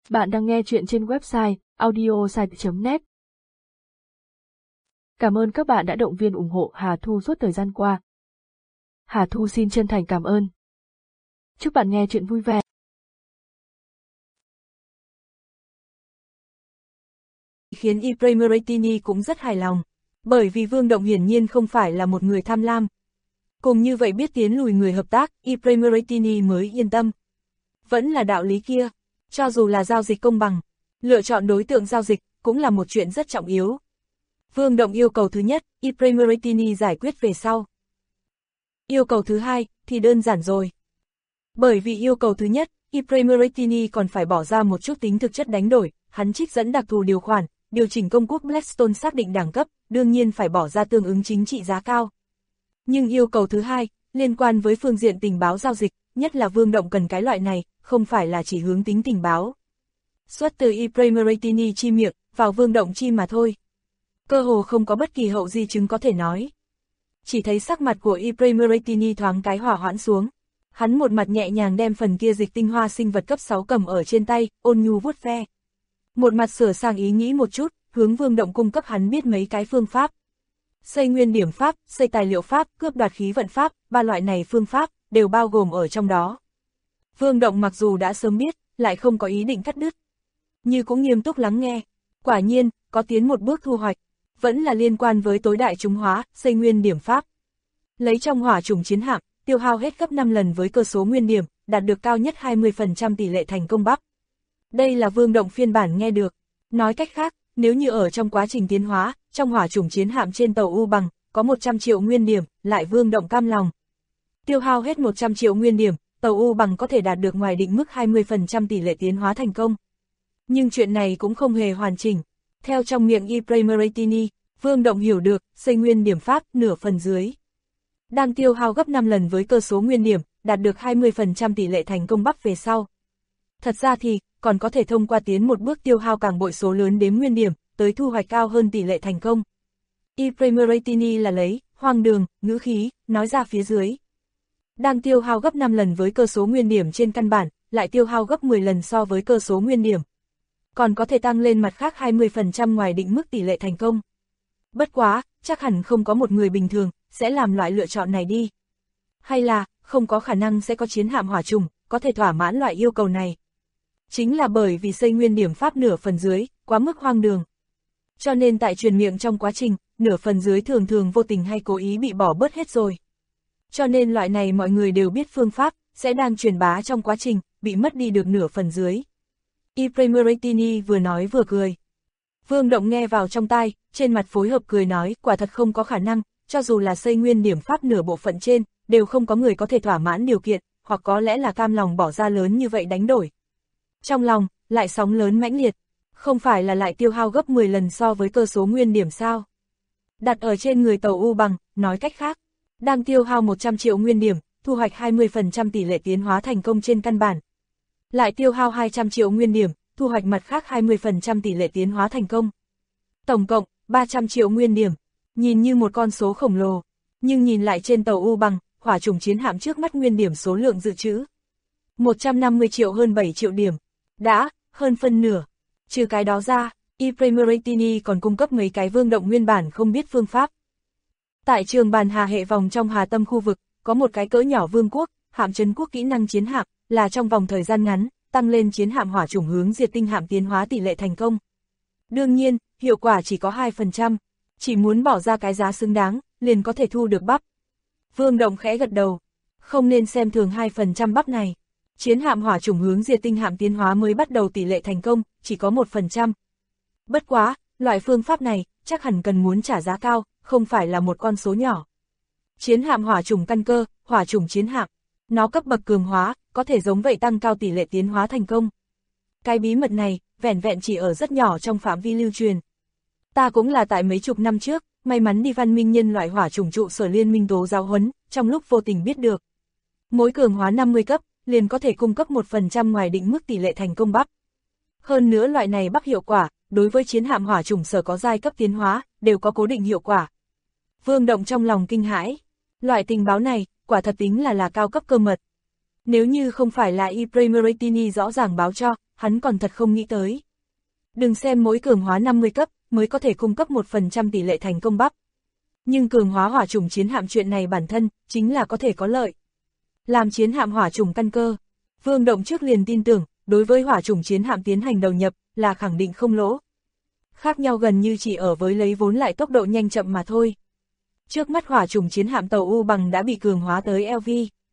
Bạn đang nghe chuyện trên website audiosite.net. Cảm ơn các bạn đã động viên ủng hộ Hà Thu suốt thời gian qua. Hà Thu xin chân thành cảm ơn. Chúc bạn nghe chuyện vui vẻ. Khiến Ephraim Moratini cũng rất hài lòng, bởi vì Vương Động hiển nhiên không phải là một người tham lam. Cùng như vậy biết tiến lùi người hợp tác, Ephraim Moratini mới yên tâm. Vẫn là đạo lý kia, cho dù là giao dịch công bằng, lựa chọn đối tượng giao dịch cũng là một chuyện rất trọng yếu. Vương Động yêu cầu thứ nhất, Ephraim Moratini giải quyết về sau. Yêu cầu thứ hai thì đơn giản rồi. Bởi vì yêu cầu thứ nhất, Ephraim Moratini còn phải bỏ ra một chút tính thực chất đánh đổi, hắn trích dẫn đặc thù điều khoản, điều chỉnh công quốc Blackstone xác định đẳng cấp, đương nhiên phải bỏ ra tương ứng chính trị giá cao. Nhưng yêu cầu thứ hai, liên quan với phương diện tình báo giao dịch, nhất là Vương Động cần cái loại này, không phải là chỉ hướng tính tình báo. Xuất từ Ephraim Moratini chi miệng, vào Vương Động chi mà thôi. Cơ hồ không có bất kỳ hậu di chứng có thể nói. Chỉ thấy sắc mặt của Ephraim Moratini thoáng cái hỏa hoãn xuống. Hắn một mặt nhẹ nhàng đem phần kia dịch tinh hoa sinh vật cấp 6 cầm ở trên tay, ôn nhu vuốt ve. Một mặt sửa sang ý nghĩ một chút, hướng Vương Động cung cấp hắn biết mấy cái phương pháp. Xây nguyên điểm pháp, xây tài liệu pháp, cướp đoạt khí vận pháp, ba loại này phương pháp, đều bao gồm ở trong đó. Vương Động mặc dù đã sớm biết, lại không có ý định cắt đứt. Như cũng nghiêm túc lắng nghe. Quả nhiên, có tiến một bước thu hoạch. Vẫn là liên quan với tối đại chúng hóa, xây nguyên điểm pháp. Lấy trong hỏa chủng chiến hạm, tiêu hao hết gấp 5 lần với cơ số nguyên điểm, đạt được cao nhất 20% tỷ lệ thành công bắp. Đây là Vương Động phiên bản nghe được. Nói cách khác, nếu như ở trong quá trình tiến hóa, trong hỏa chủng chiến hạm trên tàu U bằng, có 100 triệu nguyên điểm, lại Vương Động cam lòng. Tiêu hao hết 100 triệu nguyên điểm, tàu U bằng có thể đạt được ngoài định mức 20% tỷ lệ tiến hóa thành công. Nhưng chuyện này cũng không hề hoàn chỉnh. Theo trong miệng Ephraim Moratini, Vương Động hiểu được, xây nguyên điểm pháp, nửa phần dưới. Đang tiêu hao gấp 5 lần với cơ số nguyên điểm, đạt được 20% tỷ lệ thành công bắp về sau. Thật ra thì, còn có thể thông qua tiến một bước tiêu hao càng bội số lớn đếm nguyên điểm, tới thu hoạch cao hơn tỷ lệ thành công. Ephraim Moratini là lấy, hoang đường, ngữ khí, nói ra phía dưới. Đang tiêu hao gấp 5 lần với cơ số nguyên điểm trên căn bản, lại tiêu hao gấp 10 lần so với cơ số nguyên điểm. Còn có thể tăng lên mặt khác 20% ngoài định mức tỷ lệ thành công. Bất quá, chắc hẳn không có một người bình thường, sẽ làm loại lựa chọn này đi. Hay là, không có khả năng sẽ có chiến hạm hỏa trùng, có thể thỏa mãn loại yêu cầu này. Chính là bởi vì xây nguyên điểm pháp nửa phần dưới, quá mức hoang đường. Cho nên tại truyền miệng trong quá trình, nửa phần dưới thường thường vô tình hay cố ý bị bỏ bớt hết rồi. Cho nên loại này mọi người đều biết phương pháp, sẽ đang truyền bá trong quá trình, bị mất đi được nửa phần dưới. Ephraim Moratini vừa nói vừa cười. Vương Động nghe vào trong tai, trên mặt phối hợp cười nói, quả thật không có khả năng, cho dù là xây nguyên điểm pháp nửa bộ phận trên, đều không có người có thể thỏa mãn điều kiện, hoặc có lẽ là cam lòng bỏ ra lớn như vậy đánh đổi. Trong lòng, lại sóng lớn mãnh liệt, không phải là lại tiêu hao gấp 10 lần so với cơ số nguyên điểm sao? Đặt ở trên người tàu U bằng, nói cách khác, đang tiêu hao 100 triệu nguyên điểm, thu hoạch 20% tỷ lệ tiến hóa thành công trên căn bản. Lại tiêu hao 200 triệu nguyên điểm, thu hoạch mặt khác 20% tỷ lệ tiến hóa thành công. Tổng cộng, 300 triệu nguyên điểm, nhìn như một con số khổng lồ, nhưng nhìn lại trên tàu U bằng, hỏa chủng chiến hạm trước mắt nguyên điểm số lượng dự trữ. 150 triệu hơn 7 triệu điểm, đã, hơn phân nửa. Trừ cái đó ra, Ephraim Moratini còn cung cấp mấy cái Vương Động nguyên bản không biết phương pháp. Tại trường bàn hà hệ vòng trong Hà Tâm khu vực, có một cái cỡ nhỏ vương quốc, hạm trấn quốc kỹ năng chiến hạm, là trong vòng thời gian ngắn, tăng lên chiến hạm hỏa chủng hướng diệt tinh hạm tiến hóa tỷ lệ thành công. Đương nhiên, hiệu quả chỉ có 2%, chỉ muốn bỏ ra cái giá xứng đáng, liền có thể thu được bắp. Vương Động khẽ gật đầu, không nên xem thường 2% bắp này. Chiến hạm hỏa chủng hướng diệt tinh hạm tiến hóa mới bắt đầu tỷ lệ thành công, chỉ có 1%. Bất quá, loại phương pháp này, chắc hẳn cần muốn trả giá cao, không phải là một con số nhỏ. Chiến hạm hỏa chủng căn cơ, hỏa chủng chiến hạm, nó cấp bậc cường hóa, có thể giống vậy tăng cao tỷ lệ tiến hóa thành công. Cái bí mật này, vẻn vẹn chỉ ở rất nhỏ trong phạm vi lưu truyền. Ta cũng là tại mấy chục năm trước, may mắn đi văn minh nhân loại hỏa chủng trụ sở liên minh tố giáo huấn, trong lúc vô tình biết được. Mỗi cường hóa 50 cấp, liền có thể cung cấp 1% ngoài định mức tỷ lệ thành công bắp. Hơn nữa loại này bắp hiệu quả, đối với chiến hạm hỏa chủng sở có giai cấp tiến hóa, đều có cố định hiệu quả. Vương Động trong lòng kinh hãi. Loại tình báo này, quả thật tính là cao cấp cơ mật. Nếu như không phải là Ephraim Moratini rõ ràng báo cho, hắn còn thật không nghĩ tới. Đừng xem mỗi cường hóa 50 cấp mới có thể cung cấp 1% tỷ lệ thành công bắp. Nhưng cường hóa hỏa chủng chiến hạm chuyện này bản thân chính là có thể có lợi. Làm chiến hạm hỏa chủng căn cơ, Vương Động trước liền tin tưởng, đối với hỏa chủng chiến hạm tiến hành đầu nhập là khẳng định không lỗ. Khác nhau gần như chỉ ở với lấy vốn lại tốc độ nhanh chậm mà thôi. Trước mắt hỏa chủng chiến hạm tàu U Bằng đã bị cường hóa tới LV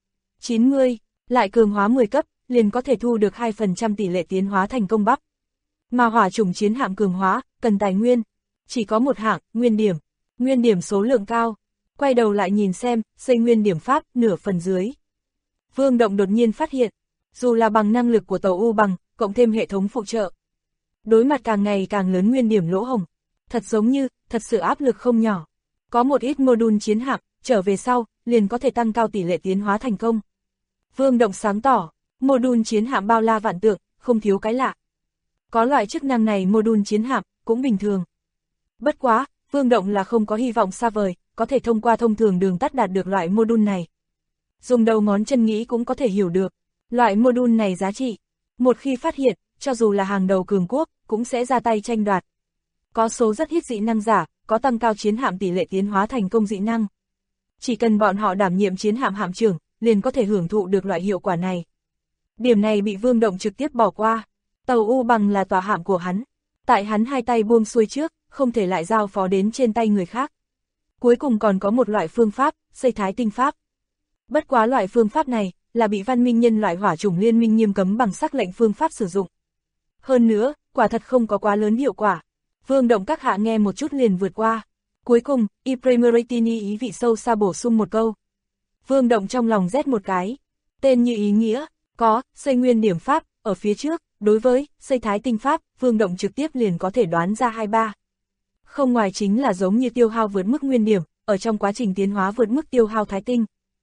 90, lại cường hóa 10 cấp, liền có thể thu được 2% tỷ lệ tiến hóa thành công bắp. Mà hỏa chủng chiến hạm cường hóa, cần tài nguyên, chỉ có một hạng, nguyên điểm số lượng cao. Quay đầu lại nhìn xem, xây nguyên điểm pháp, nửa phần dưới. Vương Động đột nhiên phát hiện, dù là bằng năng lực của tàu U Bằng, cộng thêm hệ thống phụ trợ. Đối mặt càng ngày càng lớn nguyên điểm lỗ hổng, thật giống như, thật sự áp lực không nhỏ. Có một ít module chiến hạm, trở về sau, liền có thể tăng cao tỷ lệ tiến hóa thành công. Vương Động sáng tỏ, module chiến hạm bao la vạn tượng, không thiếu cái lạ. Có loại chức năng này module chiến hạm, cũng bình thường. Bất quá, Vương Động là không có hy vọng xa vời, có thể thông qua thông thường đường tắt đạt được loại module này. Dùng đầu ngón chân nghĩ cũng có thể hiểu được, loại module này giá trị. Một khi phát hiện, cho dù là hàng đầu cường quốc, cũng sẽ ra tay tranh đoạt. Có số rất ít dị năng giả, có tăng cao chiến hạm tỷ lệ tiến hóa thành công dị năng. Chỉ cần bọn họ đảm nhiệm chiến hạm hạm trưởng, liền có thể hưởng thụ được loại hiệu quả này. Điểm này bị Vương Động trực tiếp bỏ qua. Tàu U Bằng là tòa hạm của hắn. Tại hắn hai tay buông xuôi trước, không thể lại giao phó đến trên tay người khác. Cuối cùng còn có một loại phương pháp, xây thái tinh pháp. Bất quá loại phương pháp này, là bị văn minh nhân loại hỏa chủng liên minh nghiêm cấm bằng sắc lệnh phương pháp sử dụng. Hơn nữa, quả thật không có quá lớn hiệu quả. Vương Động các hạ nghe một chút liền vượt qua. Cuối cùng, Ipremeritini ý vị sâu xa bổ sung một câu. Vương Động trong lòng rét một cái. Tên như ý nghĩa, có, xây nguyên điểm pháp, ở phía trước, đối với, xây thái tinh pháp, Vương Động trực tiếp liền có thể đoán ra 2-3. Không ngoài chính là giống như tiêu hao vượt mức nguyên điểm, ở trong quá trình tiến hóa vượt mức tiêu hao thái tinh.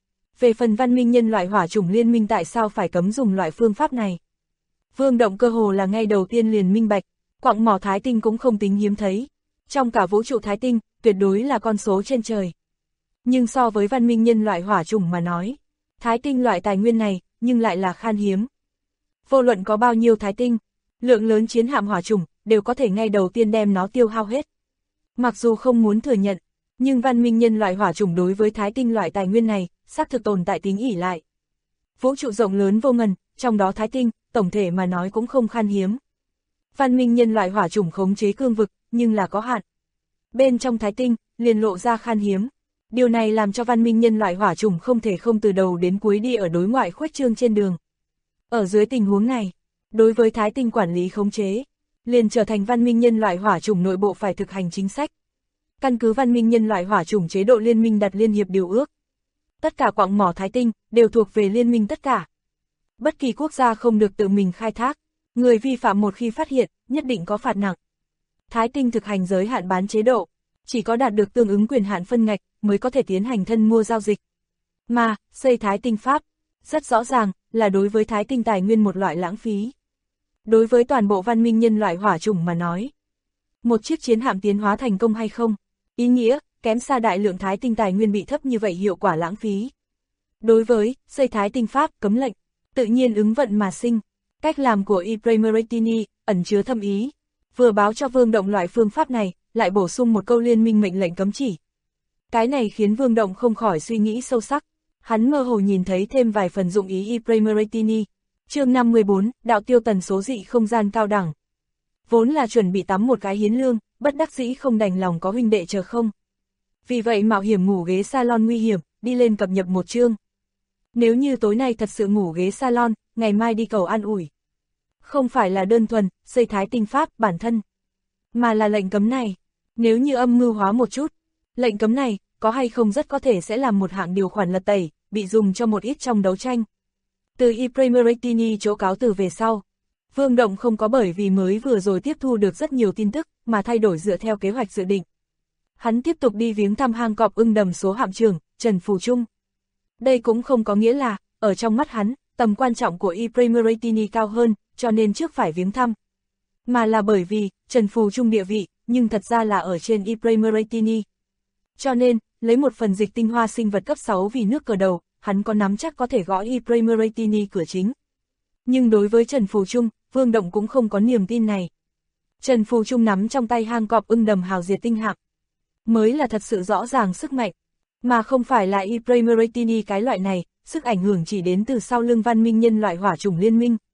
Về phần văn minh nhân loại hỏa chủng liên minh tại sao phải cấm dùng loại phương pháp này? Vương Động cơ hồ là ngay đầu tiên liền minh bạch, quặng mỏ thái tinh cũng không tính hiếm thấy. Trong cả vũ trụ thái tinh, tuyệt đối là con số trên trời. Nhưng so với văn minh nhân loại hỏa chủng mà nói, thái tinh loại tài nguyên này, nhưng lại là khan hiếm. Vô luận có bao nhiêu thái tinh, lượng lớn chiến hạm hỏa chủng, đều có thể ngay đầu tiên đem nó tiêu hao hết. Mặc dù không muốn thừa nhận, nhưng văn minh nhân loại hỏa chủng đối với thái tinh loại tài nguyên này, xác thực tồn tại tính ỷ lại. Vũ trụ rộng lớn vô ngần, trong đó thái tinh, tổng thể mà nói cũng không khan hiếm. Văn minh nhân loại hỏa chủng khống chế cương vực, nhưng là có hạn. Bên trong thái tinh, liền lộ ra khan hiếm. Điều này làm cho văn minh nhân loại hỏa chủng không thể không từ đầu đến cuối đi ở đối ngoại khuếch trương trên đường. Ở dưới tình huống này, đối với thái tinh quản lý khống chế, liền trở thành văn minh nhân loại hỏa chủng nội bộ phải thực hành chính sách. Căn cứ văn minh nhân loại hỏa chủng chế độ liên minh đặt liên hiệp điều ước. Tất cả quặng mỏ thái tinh, đều thuộc về liên minh tất cả. Bất kỳ quốc gia không được tự mình khai thác, người vi phạm một khi phát hiện, nhất định có phạt nặng. Thái tinh thực hành giới hạn bán chế độ, chỉ có đạt được tương ứng quyền hạn phân ngạch, mới có thể tiến hành thân mua giao dịch. Mà, xây thái tinh pháp, rất rõ ràng, là đối với thái tinh tài nguyên một loại lãng phí. Đối với toàn bộ văn minh nhân loại hỏa chủng mà nói, một chiếc chiến hạm tiến hóa thành công hay không, ý nghĩa, kém xa đại lượng thái tinh tài nguyên bị thấp như vậy hiệu quả lãng phí. Đối với, xây thái tinh pháp, cấm lệnh, tự nhiên ứng vận mà sinh, cách làm của Ipremeritini, ẩn chứa thâm ý, vừa báo cho Vương Động loại phương pháp này, lại bổ sung một câu liên minh mệnh lệnh cấm chỉ. Cái này khiến Vương Động không khỏi suy nghĩ sâu sắc, hắn mơ hồ nhìn thấy thêm vài phần dụng ý Ipremeritini. Chương 54, đạo tiêu tần số dị không gian cao đẳng. Vốn là chuẩn bị tắm một cái hiến lương, bất đắc dĩ không đành lòng có huynh đệ chờ không. Vì vậy mạo hiểm ngủ ghế salon nguy hiểm, đi lên cập nhật một chương. Nếu như tối nay thật sự ngủ ghế salon, ngày mai đi cầu an ủi. Không phải là đơn thuần, xây thái tinh pháp bản thân, mà là lệnh cấm này. Nếu như âm mưu hóa một chút, lệnh cấm này, có hay không rất có thể sẽ làm một hạng điều khoản lật tẩy, bị dùng cho một ít trong đấu tranh. Từ Ipremeritini chỗ cáo từ về sau, Vương Động không có bởi vì mới vừa rồi tiếp thu được rất nhiều tin tức, mà thay đổi dựa theo kế hoạch dự định. Hắn tiếp tục đi viếng thăm hang cọp ưng đầm số hạm trưởng, Trần Phù Trung. Đây cũng không có nghĩa là, ở trong mắt hắn, tầm quan trọng của Ipremeritini cao hơn, cho nên trước phải viếng thăm. Mà là bởi vì, Trần Phù Trung địa vị, nhưng thật ra là ở trên Ipremeritini. Cho nên, lấy một phần dịch tinh hoa sinh vật cấp 6 vì nước cờ đầu, hắn có nắm chắc có thể gõ Ipremeritini cửa chính. Nhưng đối với Trần Phù Trung, Vương Động cũng không có niềm tin này. Trần Phù Trung nắm trong tay hang cọp ưng đầm hào diệt tinh hạm, mới là thật sự rõ ràng sức mạnh, mà không phải là Ipremeretini cái loại này, sức ảnh hưởng chỉ đến từ sau lưng văn minh nhân loại hỏa chủng liên minh.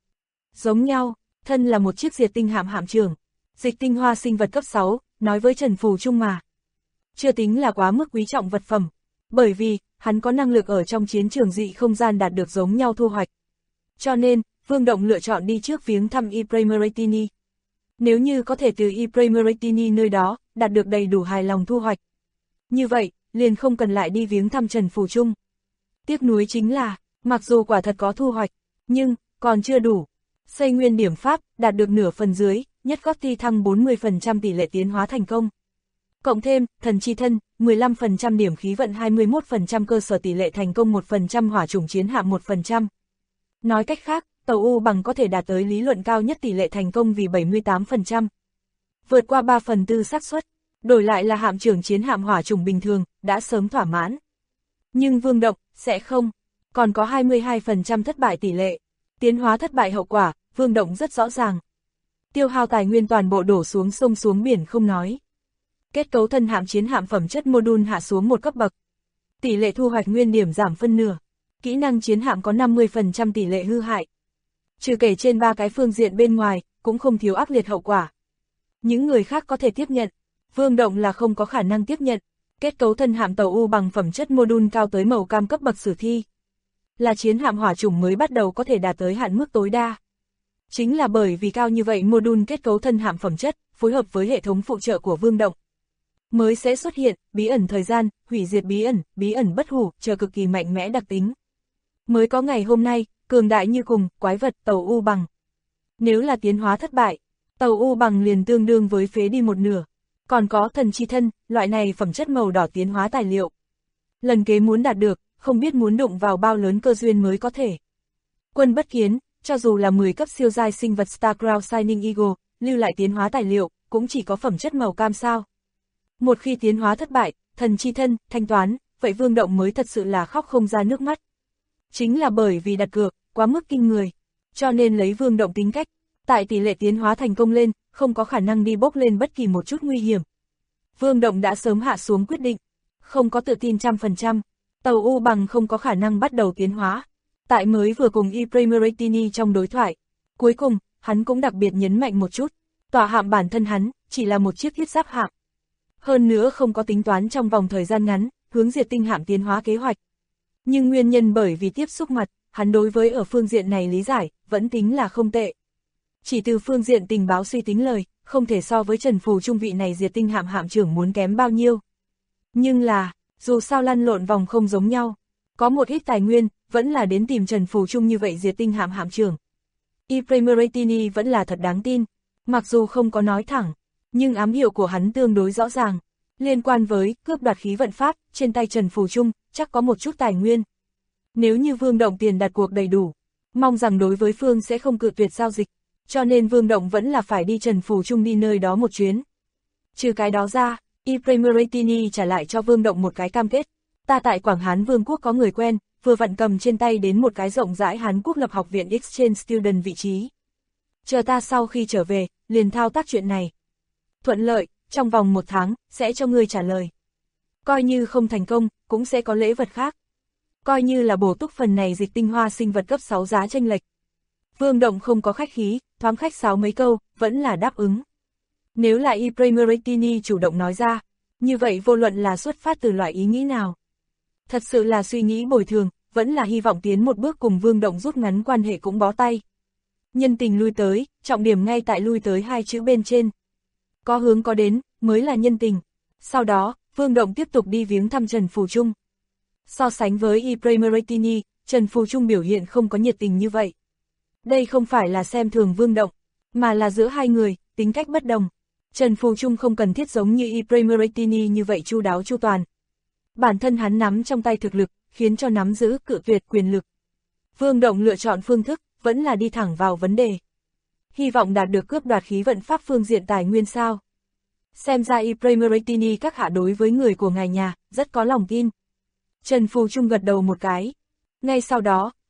Giống nhau, thân là một chiếc diệt tinh hạm hạm trưởng, dịch tinh hoa sinh vật cấp 6, nói với Trần Phù Trung mà. Chưa tính là quá mức quý trọng vật phẩm, bởi vì, hắn có năng lực ở trong chiến trường dị không gian đạt được giống nhau thu hoạch. Cho nên, Vương Động lựa chọn đi trước viếng thăm Ipremeretini. Nếu như có thể từ Ipremeretini nơi đó, đạt được đầy đủ hài lòng thu hoạch. Như vậy, liền không cần lại đi viếng thăm Trần Phù Trung. Tiếc nuối chính là, mặc dù quả thật có thu hoạch, nhưng, còn chưa đủ. Xây nguyên điểm pháp, đạt được nửa phần dưới, nhất gót ti thăng 40% tỷ lệ tiến hóa thành công. Cộng thêm, thần chi thân, 15% điểm khí vận 21% cơ sở tỷ lệ thành công 1% hỏa chủng chiến hạm 1%. Nói cách khác, tàu U bằng có thể đạt tới lý luận cao nhất tỷ lệ thành công vì 78%. Vượt qua 3/4 xác suất, đổi lại là hạm trưởng chiến hạm hỏa chủng bình thường, đã sớm thỏa mãn. Nhưng Vương Động, sẽ không, còn có 22% thất bại tỷ lệ. Tiến hóa thất bại hậu quả, Vương Động rất rõ ràng. Tiêu hao tài nguyên toàn bộ đổ xuống sông xuống biển không nói. Kết cấu thân hạm chiến hạm phẩm chất module hạ xuống một cấp bậc. Tỷ lệ thu hoạch nguyên điểm giảm phân nửa. Kỹ năng chiến hạm có 50% tỷ lệ hư hại. Trừ kể trên 3 cái phương diện bên ngoài, cũng không thiếu ác liệt hậu quả. Những người khác có thể tiếp nhận, Vương Động là không có khả năng tiếp nhận. Kết cấu thân hạm tàu U bằng phẩm chất module cao tới màu cam cấp bậc sử thi. Là chiến hạm hỏa chủng mới bắt đầu có thể đạt tới hạn mức tối đa. Chính là bởi vì cao như vậy module kết cấu thân hạm phẩm chất, phối hợp với hệ thống phụ trợ của Vương Động, mới sẽ xuất hiện bí ẩn thời gian, hủy diệt bí ẩn bất hủ, chờ cực kỳ mạnh mẽ đặc tính. Mới có ngày hôm nay, cường đại như cùng, quái vật tàu U bằng. Nếu là tiến hóa thất bại, tàu U bằng liền tương đương với phế đi một nửa. Còn có thần chi thân, loại này phẩm chất màu đỏ tiến hóa tài liệu. Lần kế muốn đạt được, không biết muốn đụng vào bao lớn cơ duyên mới có thể. Quân bất kiến, cho dù là 10 cấp siêu giai sinh vật Starcrow Shining Eagle, lưu lại tiến hóa tài liệu, cũng chỉ có phẩm chất màu cam sao. Một khi tiến hóa thất bại, thần chi thân, thanh toán, vậy Vương Động mới thật sự là khóc không ra nước mắt. Chính là bởi vì đặt cược, quá mức kinh người, cho nên lấy Vương Động tính cách, tại tỷ lệ tiến hóa thành công lên, không có khả năng đi bốc lên bất kỳ một chút nguy hiểm. Vương Động đã sớm hạ xuống quyết định, không có tự tin 100%, tàu U bằng không có khả năng bắt đầu tiến hóa. Tại mới vừa cùng Ipremeretini trong đối thoại, cuối cùng, hắn cũng đặc biệt nhấn mạnh một chút, tòa hạm bản thân hắn, chỉ là một chiếc thiết giáp hạm. Hơn nữa không có tính toán trong vòng thời gian ngắn, hướng diệt tinh hạm tiến hóa kế hoạch. Nhưng nguyên nhân bởi vì tiếp xúc mặt, hắn đối với ở phương diện này lý giải, vẫn tính là không tệ. Chỉ từ phương diện tình báo suy tính lời, không thể so với Trần Phù Trung vị này diệt tinh hạm hạm trưởng muốn kém bao nhiêu. Nhưng là, dù sao lăn lộn vòng không giống nhau, có một ít tài nguyên, vẫn là đến tìm Trần Phù Trung như vậy diệt tinh hạm hạm trưởng. Ipremeretini vẫn là thật đáng tin, mặc dù không có nói thẳng, nhưng ám hiệu của hắn tương đối rõ ràng. Liên quan với cướp đoạt khí vận pháp, trên tay Trần Phù Trung, chắc có một chút tài nguyên. Nếu như Vương Động tiền đặt cuộc đầy đủ, mong rằng đối với Phương sẽ không cự tuyệt giao dịch, cho nên Vương Động vẫn là phải đi Trần Phù Trung đi nơi đó một chuyến. Trừ cái đó ra, Ipremeretini trả lại cho Vương Động một cái cam kết. Ta tại Quảng Hán Vương quốc có người quen, vừa vặn cầm trên tay đến một cái rộng rãi Hán Quốc lập học viện Exchange Student vị trí. Chờ ta sau khi trở về, liền thao tác chuyện này. Thuận lợi, trong vòng 1 tháng, sẽ cho ngươi trả lời. Coi như không thành công, cũng sẽ có lễ vật khác. Coi như là bổ túc phần này dịch tinh hoa sinh vật cấp 6 giá chênh lệch. Vương Động không có khách khí, thoáng khách sáo mấy câu, vẫn là đáp ứng. Nếu là Ipremeretini chủ động nói ra, như vậy vô luận là xuất phát từ loại ý nghĩ nào. Thật sự là suy nghĩ bồi thường, vẫn là hy vọng tiến một bước cùng Vương Động rút ngắn quan hệ cũng bó tay. Nhân tình lui tới, trọng điểm ngay tại lui tới 2 chữ bên trên. Có hướng có đến, mới là nhân tình. Sau đó, Vương Động tiếp tục đi viếng thăm Trần Phù Trung. So sánh với Ipremeretini, Trần Phù Trung biểu hiện không có nhiệt tình như vậy. Đây không phải là xem thường Vương Động, mà là giữa hai người, tính cách bất đồng. Trần Phù Trung không cần thiết giống như Ipremeretini như vậy chu đáo chu toàn. Bản thân hắn nắm trong tay thực lực, khiến cho nắm giữ cự tuyệt quyền lực. Vương Động lựa chọn phương thức, vẫn là đi thẳng vào vấn đề. Hy vọng đạt được cướp đoạt khí vận pháp phương diện tài nguyên sao. Xem ra Ipremeretini các hạ đối với người của ngài nhà, rất có lòng tin. Trần Phù Trung gật đầu một cái. Ngay sau đó,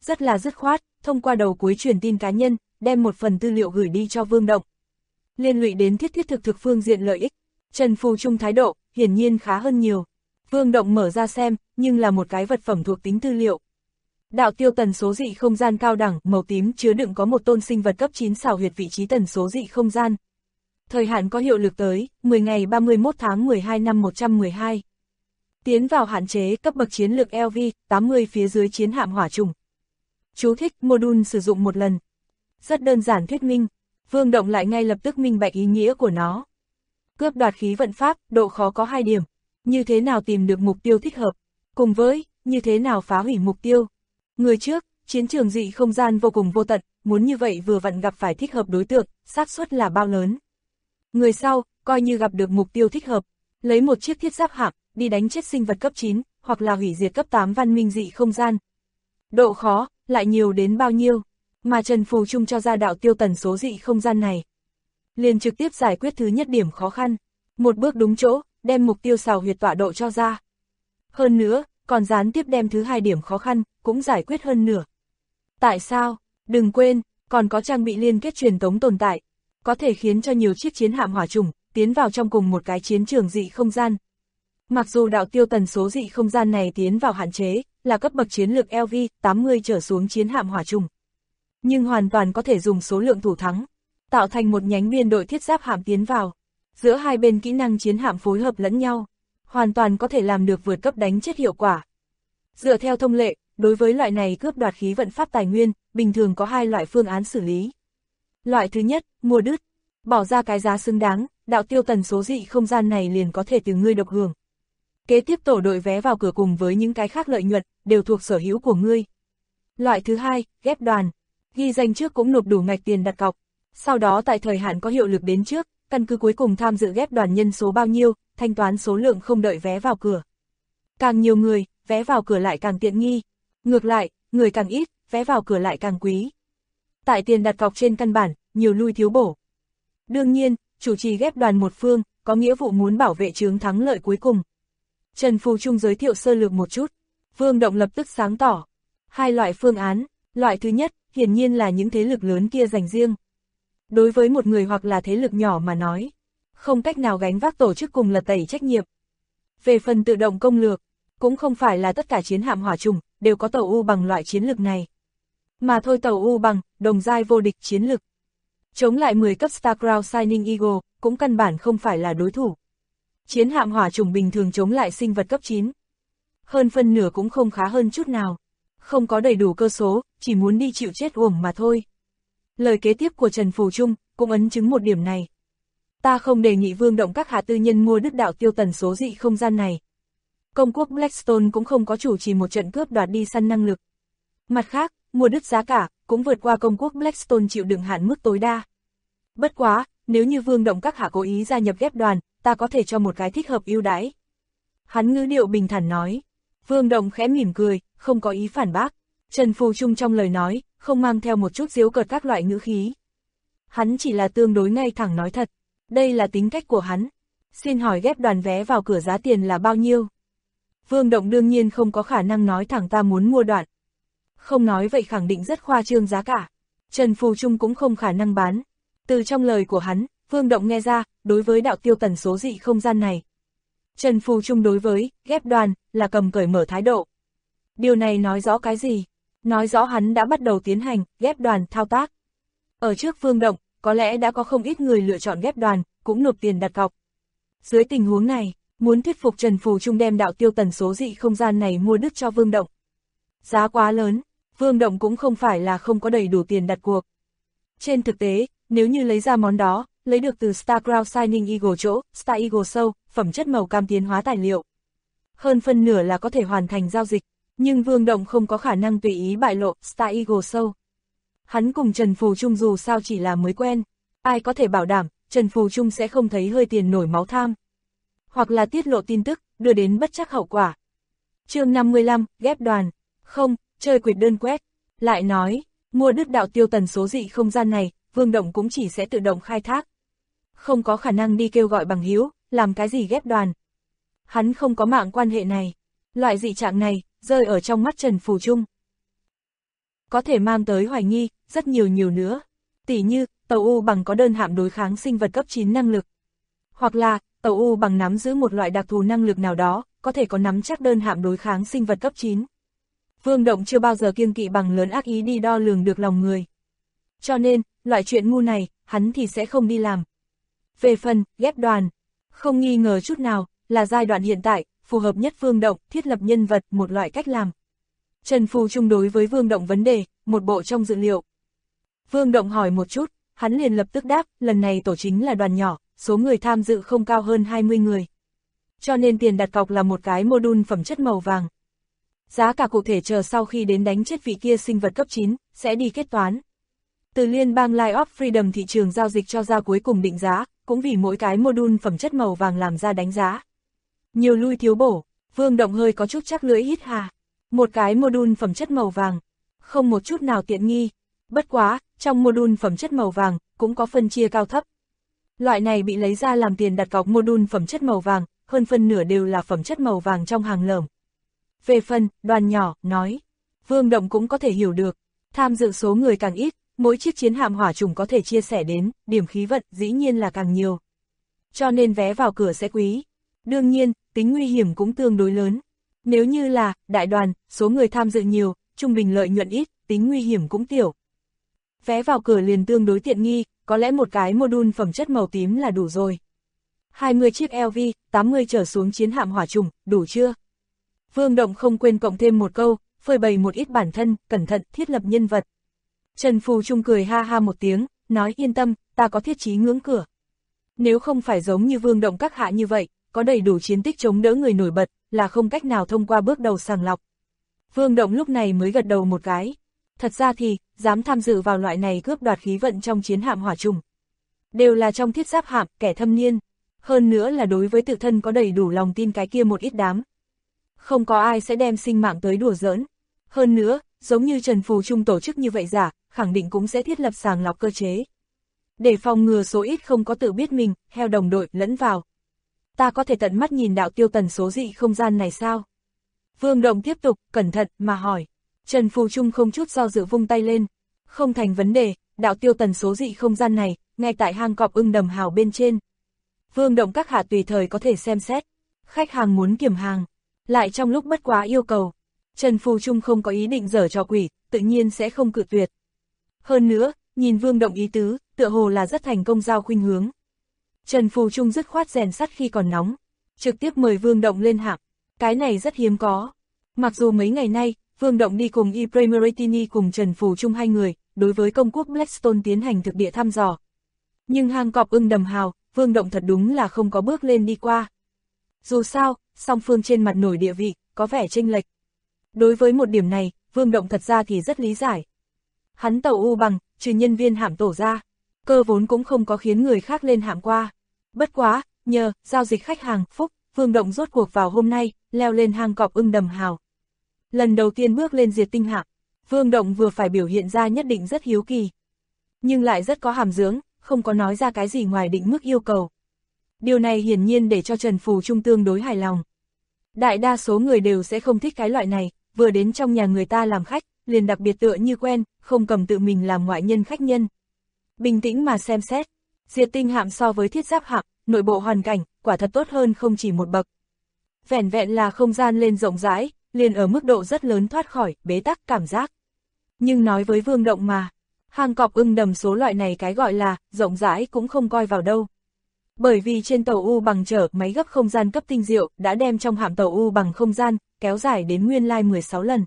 rất là dứt khoát, thông qua đầu cuối truyền tin cá nhân, đem một phần tư liệu gửi đi cho Vương Động. Liên lụy đến thiết thực phương diện lợi ích, Trần Phù Trung thái độ, hiển nhiên khá hơn nhiều. Vương Động mở ra xem, nhưng là một cái vật phẩm thuộc tính tư liệu. Đạo tiêu tần số dị không gian cao đẳng, màu tím chứa đựng có một tôn sinh vật cấp 9 xảo huyệt vị trí tần số dị không gian. Thời hạn có hiệu lực tới 10 ngày 31 tháng 12 năm 112. Tiến vào hạn chế cấp bậc chiến lược LV 80 phía dưới chiến hạm hỏa trùng. Chú thích: module sử dụng một lần. Rất đơn giản thuyết minh, Vương Động lại ngay lập tức minh bạch ý nghĩa của nó. Cướp đoạt khí vận pháp, độ khó có 2 điểm. Như thế nào tìm được mục tiêu thích hợp, cùng với như thế nào phá hủy mục tiêu. Người trước, chiến trường dị không gian vô cùng vô tận, muốn như vậy vừa vặn gặp phải thích hợp đối tượng, xác suất là bao lớn. Người sau, coi như gặp được mục tiêu thích hợp, lấy một chiếc thiết giáp hạm, đi đánh chết sinh vật cấp 9, hoặc là hủy diệt cấp 8 văn minh dị không gian. Độ khó, lại nhiều đến bao nhiêu, mà Trần Phù Trung cho ra đạo tiêu tần số dị không gian này. Liền trực tiếp giải quyết thứ nhất điểm khó khăn, một bước đúng chỗ, đem mục tiêu xào huyệt tọa độ cho ra. Hơn nữa, còn gián tiếp đem thứ 2 điểm khó khăn, cũng giải quyết hơn nửa. Tại sao? Đừng quên, còn có trang bị liên kết truyền tống tồn tại, có thể khiến cho nhiều chiếc chiến hạm hỏa trùng tiến vào trong cùng một cái chiến trường dị không gian. Mặc dù đạo tiêu tần số dị không gian này tiến vào hạn chế, là cấp bậc chiến lược LV 80 trở xuống chiến hạm hỏa trùng, nhưng hoàn toàn có thể dùng số lượng thủ thắng, tạo thành một nhánh biên đội thiết giáp hạm tiến vào. Giữa hai bên kỹ năng chiến hạm phối hợp lẫn nhau, hoàn toàn có thể làm được vượt cấp đánh chết hiệu quả. Dựa theo thông lệ, đối với loại này cướp đoạt khí vận pháp tài nguyên, bình thường có 2 loại phương án xử lý. Loại thứ nhất, mua đứt, bỏ ra cái giá xứng đáng, đạo tiêu tần số dị không gian này liền có thể từ ngươi độc hưởng. Kế tiếp tổ đội vé vào cửa cùng với những cái khác lợi nhuận, đều thuộc sở hữu của ngươi. Loại thứ hai, ghép đoàn, ghi danh trước cũng nộp đủ ngạch tiền đặt cọc, sau đó tại thời hạn có hiệu lực đến trước, căn cứ cuối cùng tham dự ghép đoàn nhân số bao nhiêu, thanh toán số lượng không đợi vé vào cửa. Càng nhiều người, vé vào cửa lại càng tiện nghi. Ngược lại, người càng ít, vé vào cửa lại càng quý. Tại tiền đặt cọc trên căn bản, nhiều lui thiếu bổ. Đương nhiên, chủ trì ghép đoàn một phương, có nghĩa vụ muốn bảo vệ chướng thắng lợi cuối cùng. Trần Phù Trung giới thiệu sơ lược một chút. Vương Động lập tức sáng tỏ. 2 loại phương án, loại thứ nhất, hiển nhiên là những thế lực lớn kia dành riêng. Đối với một người hoặc là thế lực nhỏ mà nói, không cách nào gánh vác tổ chức cùng lật tẩy trách nhiệm. Về phần tự động công lược, cũng không phải là tất cả chiến hạm hỏa trùng đều có tàu U bằng loại chiến lược này. Mà thôi tàu U bằng, đồng giai vô địch chiến lược. Chống lại 10 cấp Starcrown Shining Eagle, cũng căn bản không phải là đối thủ. Chiến hạm hỏa trùng bình thường chống lại sinh vật cấp 9. Hơn phân nửa cũng không khá hơn chút nào. Không có đầy đủ cơ số, chỉ muốn đi chịu chết uổng mà thôi. Lời kế tiếp của Trần Phù Trung cũng ấn chứng một điểm này. Ta không đề nghị Vương Động các hạ tư nhân mua đứt đạo tiêu tần số dị không gian này. Công quốc Blackstone cũng không có chủ trì một trận cướp đoạt đi săn năng lực. Mặt khác, mua đứt giá cả cũng vượt qua công quốc Blackstone chịu đựng hạn mức tối đa. Bất quá, nếu như Vương Động các hạ cố ý gia nhập ghép đoàn, ta có thể cho một cái thích hợp ưu đãi. Hắn ngữ điệu bình thản nói. Vương Động khẽ mỉm cười, không có ý phản bác. Trần Phù Trung trong lời nói, không mang theo một chút giễu cợt các loại ngữ khí. Hắn chỉ là tương đối ngay thẳng nói thật. Đây là tính cách của hắn. Xin hỏi ghép đoàn vé vào cửa giá tiền là bao nhiêu? Vương Động đương nhiên không có khả năng nói thẳng ta muốn mua đoạn. Không nói vậy khẳng định rất khoa trương giá cả. Trần Phù Trung cũng không khả năng bán. Từ trong lời của hắn, Vương Động nghe ra, đối với đạo tiêu tần số dị không gian này, Trần Phù Trung đối với ghép đoàn là cầm cởi mở thái độ. Điều này nói rõ cái gì? Nói rõ hắn đã bắt đầu tiến hành ghép đoàn thao tác. Ở trước Vương Động, có lẽ đã có không ít người lựa chọn ghép đoàn, cũng nộp tiền đặt cọc. Dưới tình huống này, muốn thuyết phục Trần Phù Trung đem đạo tiêu tần số dị không gian này mua đứt cho Vương Động. Giá quá lớn, Vương Động cũng không phải là không có đầy đủ tiền đặt cuộc. Trên thực tế, nếu như lấy ra món đó, lấy được từ Starcrown Shining Eagle chỗ, Star Eagle Soul, phẩm chất màu cam tiến hóa tài liệu. Hơn phân nửa là có thể hoàn thành giao dịch, nhưng Vương Động không có khả năng tùy ý bại lộ Star Eagle Soul. Hắn cùng Trần Phù Trung dù sao chỉ là mới quen, ai có thể bảo đảm Trần Phù Trung sẽ không thấy hơi tiền nổi máu tham, hoặc là tiết lộ tin tức, đưa đến bất trắc hậu quả. Chương 55, ghép đoàn, không, chơi quỵt đơn quét, lại nói, mua đứt đạo tiêu tần số dị không gian này, Vương Động cũng chỉ sẽ tự động khai thác. Không có khả năng đi kêu gọi bằng hữu, làm cái gì ghép đoàn. Hắn không có mạng quan hệ này, loại dị trạng này, rơi ở trong mắt Trần Phù Trung. có thể mang tới hoài nghi, rất nhiều nữa. Tỉ như, tàu U bằng có đơn hạm đối kháng sinh vật cấp 9 năng lực. Hoặc là, tàu U bằng nắm giữ một loại đặc thù năng lực nào đó, có thể có nắm chắc đơn hạm đối kháng sinh vật cấp 9. Vương Động chưa bao giờ kiêng kỵ bằng lớn ác ý đi đo lường được lòng người. Cho nên, loại chuyện ngu này, hắn thì sẽ không đi làm. Về phần, ghép đoàn, không nghi ngờ chút nào, là giai đoạn hiện tại, phù hợp nhất Vương Động, thiết lập nhân vật, một loại cách làm. Trần Phù Trung đối với Vương Động vấn đề, một bộ trong dự liệu. Vương Động hỏi một chút, hắn liền lập tức đáp, lần này tổ chính là đoàn nhỏ, số người tham dự không cao hơn 20 người. Cho nên tiền đặt cọc là một cái module phẩm chất màu vàng. Giá cả cụ thể chờ sau khi đến đánh chết vị kia sinh vật cấp 9, sẽ đi kết toán. Từ liên bang Light of Freedom thị trường giao dịch cho ra cuối cùng định giá, cũng vì mỗi cái module phẩm chất màu vàng làm ra đánh giá. Nhiều lui thiếu bổ, Vương Động hơi có chút chắc lưỡi hít hà. Một cái module phẩm chất màu vàng, không một chút nào tiện nghi. Bất quá, trong module phẩm chất màu vàng, cũng có phân chia cao thấp. Loại này bị lấy ra làm tiền đặt cọc module phẩm chất màu vàng, hơn phân nửa đều là phẩm chất màu vàng trong hàng lởm. Về phần, đoàn nhỏ, nói, Vương Động cũng có thể hiểu được, tham dự số người càng ít, mỗi chiếc chiến hạm hỏa trùng có thể chia sẻ đến, điểm khí vận dĩ nhiên là càng nhiều. Cho nên vé vào cửa sẽ quý. Đương nhiên, tính nguy hiểm cũng tương đối lớn. Nếu như là, đại đoàn, số người tham dự nhiều, trung bình lợi nhuận ít, tính nguy hiểm cũng tiểu. Vé vào cửa liền tương đối tiện nghi, có lẽ một cái module phẩm chất màu tím là đủ rồi. 20 chiếc LV, 80 trở xuống chiến hạm hỏa trùng, đủ chưa? Vương Động không quên cộng thêm một câu, phơi bày một ít bản thân, cẩn thận, thiết lập nhân vật. Trần Phù Trung cười ha ha một tiếng, nói yên tâm, ta có thiết chí ngưỡng cửa. Nếu không phải giống như Vương Động các hạ như vậy, có đầy đủ chiến tích chống đỡ người nổi bật, là không cách nào thông qua bước đầu sàng lọc. Vương Động lúc này mới gật đầu một cái. Thật ra thì, dám tham dự vào loại này cướp đoạt khí vận trong chiến hạm hỏa trùng. Đều là trong thiết giáp hạm, kẻ thâm niên. Hơn nữa là đối với tự thân có đầy đủ lòng tin cái kia một ít đám. Không có ai sẽ đem sinh mạng tới đùa giỡn. Hơn nữa, giống như Trần Phù Trung tổ chức như vậy giả, khẳng định cũng sẽ thiết lập sàng lọc cơ chế. Để phòng ngừa số ít không có tự biết mình, theo đồng đội lẫn vào. Ta có thể tận mắt nhìn đạo tiêu tần số dị không gian này sao? Vương Động tiếp tục, cẩn thận, mà hỏi. Trần Phù Trung không chút do dự vung tay lên. Không thành vấn đề, đạo tiêu tần số dị không gian này, ngay tại hang cọp ưng đầm hào bên trên. Vương Động các hạ tùy thời có thể xem xét. Khách hàng muốn kiểm hàng, lại trong lúc bất quá yêu cầu. Trần Phù Trung không có ý định giở trò quỷ, tự nhiên sẽ không cự tuyệt. Hơn nữa, nhìn Vương Động ý tứ, tựa hồ là rất thành công giao khuynh hướng. Trần Phù Trung dứt khoát rèn sắt khi còn nóng, trực tiếp mời Vương Động lên hạm. Cái này rất hiếm có. Mặc dù mấy ngày nay, Vương Động đi cùng Ipremeratini cùng Trần Phù Trung hai người, đối với công quốc Blackstone tiến hành thực địa thăm dò. Nhưng hang cọp ưng đầm hào, Vương Động thật đúng là không có bước lên đi qua. Dù sao, song phương trên mặt nổi địa vị, có vẻ chênh lệch. Đối với một điểm này, Vương Động thật ra thì rất lý giải. Hắn tàu U bằng, trừ nhân viên hạm tổ ra, cơ vốn cũng không có khiến người khác lên hạm qua. Bất quá, nhờ, giao dịch khách hàng, phúc, Vương Động rốt cuộc vào hôm nay, leo lên hang cọp ưng đầm hào. Lần đầu tiên bước lên diệt tinh hạm, Vương Động vừa phải biểu hiện ra nhất định rất hiếu kỳ. Nhưng lại rất có hàm dưỡng, không có nói ra cái gì ngoài định mức yêu cầu. Điều này hiển nhiên để cho Trần Phù Trung tương đối hài lòng. Đại đa số người đều sẽ không thích cái loại này, vừa đến trong nhà người ta làm khách, liền đặc biệt tựa như quen, không cầm tự mình làm ngoại nhân khách nhân. Bình tĩnh mà xem xét, diệt tinh hạm so với thiết giáp hạm, nội bộ hoàn cảnh, quả thật tốt hơn không chỉ một bậc. Vẻn vẹn là không gian lên rộng rãi, liền ở mức độ rất lớn thoát khỏi, bế tắc cảm giác. Nhưng nói với Vương Động mà, hang cọp ưng đầm số loại này cái gọi là, rộng rãi cũng không coi vào đâu. Bởi vì trên tàu U bằng chở máy gấp không gian cấp tinh diệu đã đem trong hạm tàu U bằng không gian, kéo dài đến nguyên lai 16 lần.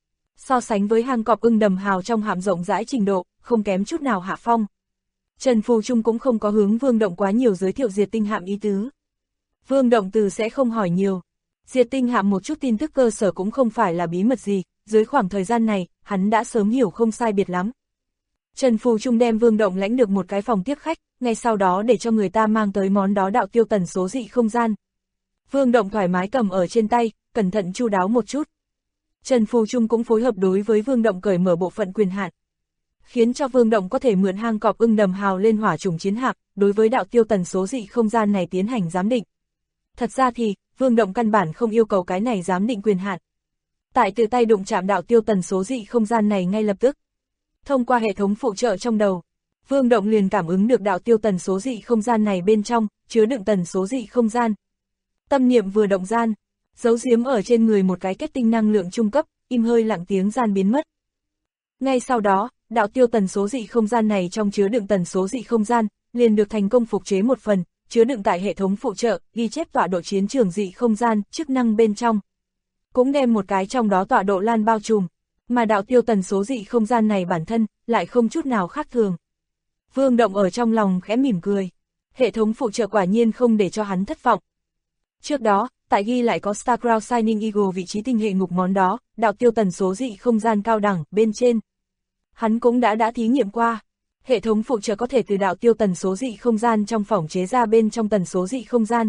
So sánh với hang cọp ưng đầm hào trong hạm rộng rãi trình độ, không kém chút nào hạ phong. Trần Phù Trung cũng không có hướng Vương Động quá nhiều giới thiệu diệt tinh hạm ý tứ. Vương Động từ sẽ không hỏi nhiều. Diệt tinh hạm một chút tin tức cơ sở cũng không phải là bí mật gì, dưới khoảng thời gian này, hắn đã sớm hiểu không sai biệt lắm. Trần Phù Trung đem Vương Động lãnh được một cái phòng tiếp khách, ngay sau đó để cho người ta mang tới món đó đạo tiêu tần số dị không gian. Vương Động thoải mái cầm ở trên tay, cẩn thận chu đáo một chút. Trần Phù Trung cũng phối hợp đối với Vương Động cởi mở bộ phận quyền hạn, khiến cho Vương Động có thể mượn hang cọp ưng đầm hào lên hỏa trùng chiến hạm, đối với đạo tiêu tần số dị không gian này tiến hành giám định. Thật ra thì, Vương Động căn bản không yêu cầu cái này giám định quyền hạn. tại tự tay đụng chạm đạo tiêu tần số dị không gian này ngay lập tức. Thông qua hệ thống phụ trợ trong đầu, Vương Động liền cảm ứng được đạo tiêu tần số dị không gian này bên trong, chứa đựng tần số dị không gian. Tâm niệm vừa động gian, giấu giếm ở trên người một cái kết tinh năng lượng trung cấp, im hơi lặng tiếng gian biến mất. Ngay sau đó, đạo tiêu tần số dị không gian này trong chứa đựng tần số dị không gian, liền được thành công phục chế một phần, chứa đựng tại hệ thống phụ trợ, ghi chép tọa độ chiến trường dị không gian, chức năng bên trong. Cũng đem một cái trong đó tọa độ lan bao trùm, mà đạo tiêu tần số dị không gian này bản thân, lại không chút nào khác thường. Vương Động ở trong lòng khẽ mỉm cười, hệ thống phụ trợ quả nhiên không để cho hắn thất vọng. Trước đó, tại ghi lại có Starcrown Shining Eagle vị trí tinh hệ ngục món đó, đạo tiêu tần số dị không gian cao đẳng, bên trên. Hắn cũng đã thí nghiệm qua. Hệ thống phụ trợ có thể từ đạo tiêu tần số dị không gian trong phỏng chế ra bên trong tần số dị không gian.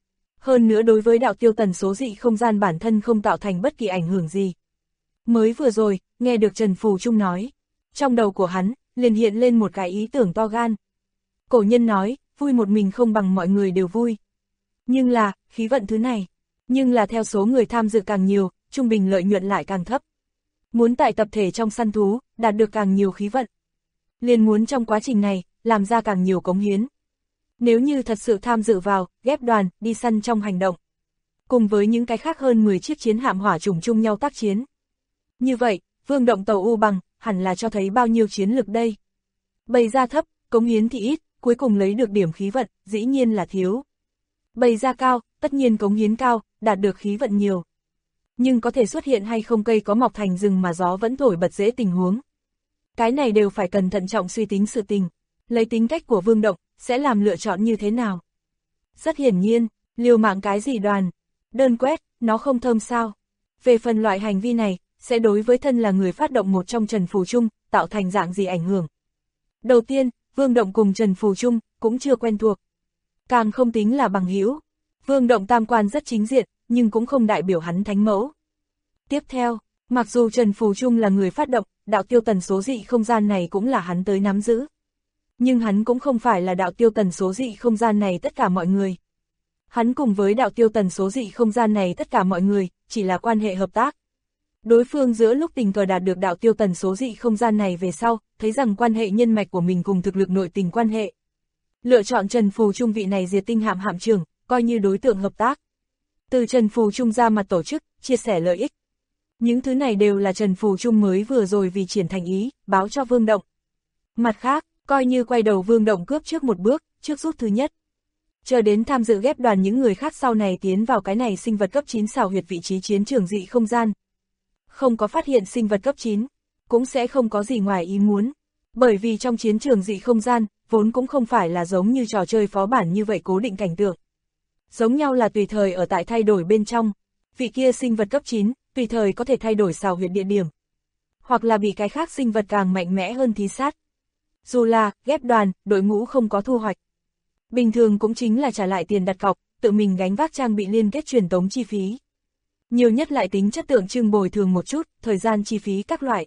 Hơn nữa đối với đạo tiêu tần số dị không gian bản thân không tạo thành bất kỳ ảnh hưởng gì. Mới vừa rồi, nghe được Trần Phù Trung nói. Trong đầu của hắn, liền hiện lên một cái ý tưởng to gan. Cổ nhân nói, vui một mình không bằng mọi người đều vui. Nhưng là, khí vận thứ này. Nhưng là theo số người tham dự càng nhiều, trung bình lợi nhuận lại càng thấp. Muốn tại tập thể trong săn thú, đạt được càng nhiều khí vận. Liền muốn trong quá trình này, làm ra càng nhiều cống hiến. Nếu như thật sự tham dự vào, ghép đoàn, đi săn trong hành động. Cùng với những cái khác hơn 10 chiếc chiến hạm hỏa chủng chung nhau tác chiến. Như vậy, Vương Động tàu U Bằng, hẳn là cho thấy bao nhiêu chiến lực đây. Bày ra thấp, cống hiến thì ít, cuối cùng lấy được điểm khí vận, dĩ nhiên là thiếu. Bày ra cao, tất nhiên cống hiến cao, đạt được khí vận nhiều. Nhưng có thể xuất hiện hay không cây có mọc thành rừng mà gió vẫn thổi bật dễ tình huống. Cái này đều phải cẩn thận trọng suy tính sự tình, lấy tính cách của Vương Động, sẽ làm lựa chọn như thế nào. Rất hiển nhiên, liều mạng cái gì đoàn, đơn quét, nó không thơm sao. Về phần loại hành vi này, sẽ đối với thân là người phát động một trong Trần Phù Trung, tạo thành dạng gì ảnh hưởng. Đầu tiên, Vương Động cùng Trần Phù Trung, cũng chưa quen thuộc. Càng không tính là bằng hữu. Vương Động tam quan rất chính diện, nhưng cũng không đại biểu hắn thánh mẫu. Tiếp theo, mặc dù Trần Phù Trung là người phát động, đạo tiêu tần số dị không gian này cũng là hắn tới nắm giữ. Nhưng hắn cũng không phải là đạo tiêu tần số dị không gian này tất cả mọi người. Hắn cùng với đạo tiêu tần số dị không gian này tất cả mọi người, chỉ là quan hệ hợp tác. Đối phương giữa lúc tình cờ đạt được đạo tiêu tần số dị không gian này về sau, thấy rằng quan hệ nhân mạch của mình cùng thực lực nội tình quan hệ. Lựa chọn Trần Phù Trung vị này diệt tinh hạm hạm trưởng, coi như đối tượng hợp tác. Từ Trần Phù Trung ra mặt tổ chức, chia sẻ lợi ích. Những thứ này đều là Trần Phù Trung mới vừa rồi vì triển thành ý, báo cho Vương Động. Mặt khác, coi như quay đầu Vương Động cướp trước một bước, trước rút thứ nhất. Chờ đến tham dự ghép đoàn những người khác sau này tiến vào cái này sinh vật cấp 9 xảo huyệt vị trí chiến trường dị không gian. Không có phát hiện sinh vật cấp 9, cũng sẽ không có gì ngoài ý muốn. Bởi vì trong chiến trường dị không gian, vốn cũng không phải là giống như trò chơi phó bản như vậy cố định cảnh tượng. Giống nhau là tùy thời ở tại thay đổi bên trong. Vị kia sinh vật cấp 9, tùy thời có thể thay đổi xào huyệt địa điểm. Hoặc là bị cái khác sinh vật càng mạnh mẽ hơn thí sát. Dù là, ghép đoàn, đội ngũ không có thu hoạch. Bình thường cũng chính là trả lại tiền đặt cọc, tự mình gánh vác trang bị liên kết truyền tống chi phí. Nhiều nhất lại tính chất tượng trưng bồi thường một chút, thời gian chi phí các loại.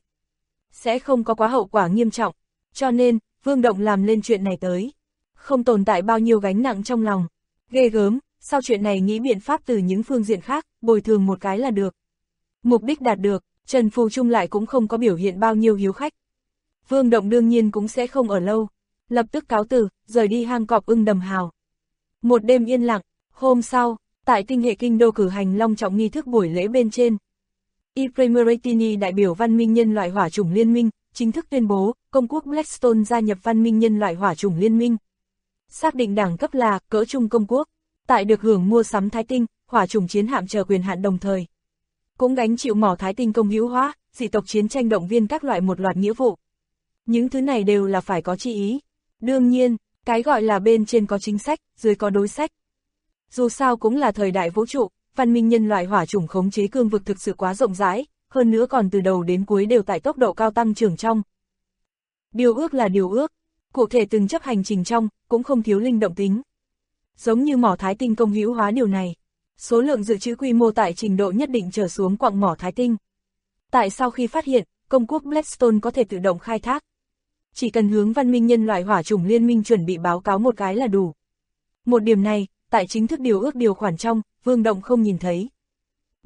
Sẽ không có quá hậu quả nghiêm trọng. Cho nên, Vương Động làm lên chuyện này tới. Không tồn tại bao nhiêu gánh nặng trong lòng. Ghê gớm, sau chuyện này nghĩ biện pháp từ những phương diện khác, bồi thường một cái là được. Mục đích đạt được, Trần Phù Trung lại cũng không có biểu hiện bao nhiêu hiếu khách. Vương Động đương nhiên cũng sẽ không ở lâu. Lập tức cáo từ, rời đi hang cọp ưng đầm hào. Một đêm yên lặng, hôm sau, tại tinh hệ kinh đô cử hành long trọng nghi thức buổi lễ bên trên. Ipremeratini đại biểu văn minh nhân loại hỏa chủng liên minh, chính thức tuyên bố, công quốc Blackstone gia nhập văn minh nhân loại hỏa chủng liên minh. Xác định đẳng cấp là cỡ trung công quốc, tại được hưởng mua sắm thái tinh, hỏa chủng chiến hạm chờ quyền hạn đồng thời. Cũng gánh chịu mỏ thái tinh công hữu hóa, dị tộc chiến tranh động viên các loại một loạt nghĩa vụ. Những thứ này đều là phải có chi ý. Đương nhiên, cái gọi là bên trên có chính sách, dưới có đối sách. Dù sao cũng là thời đại vũ trụ, văn minh nhân loại hỏa chủng khống chế cương vực thực sự quá rộng rãi, hơn nữa còn từ đầu đến cuối đều tại tốc độ cao tăng trưởng trong. Điều ước là điều ước, cụ thể từng chấp hành trình trong, cũng không thiếu linh động tính. Giống như mỏ thái tinh công hữu hóa điều này, số lượng dự trữ quy mô tại trình độ nhất định trở xuống quặng mỏ thái tinh. Tại sau khi phát hiện, công quốc Blackstone có thể tự động khai thác. Chỉ cần hướng văn minh nhân loại hỏa chủng liên minh chuẩn bị báo cáo một cái là đủ. Một điểm này, tại chính thức điều ước điều khoản trong, Vương Động không nhìn thấy.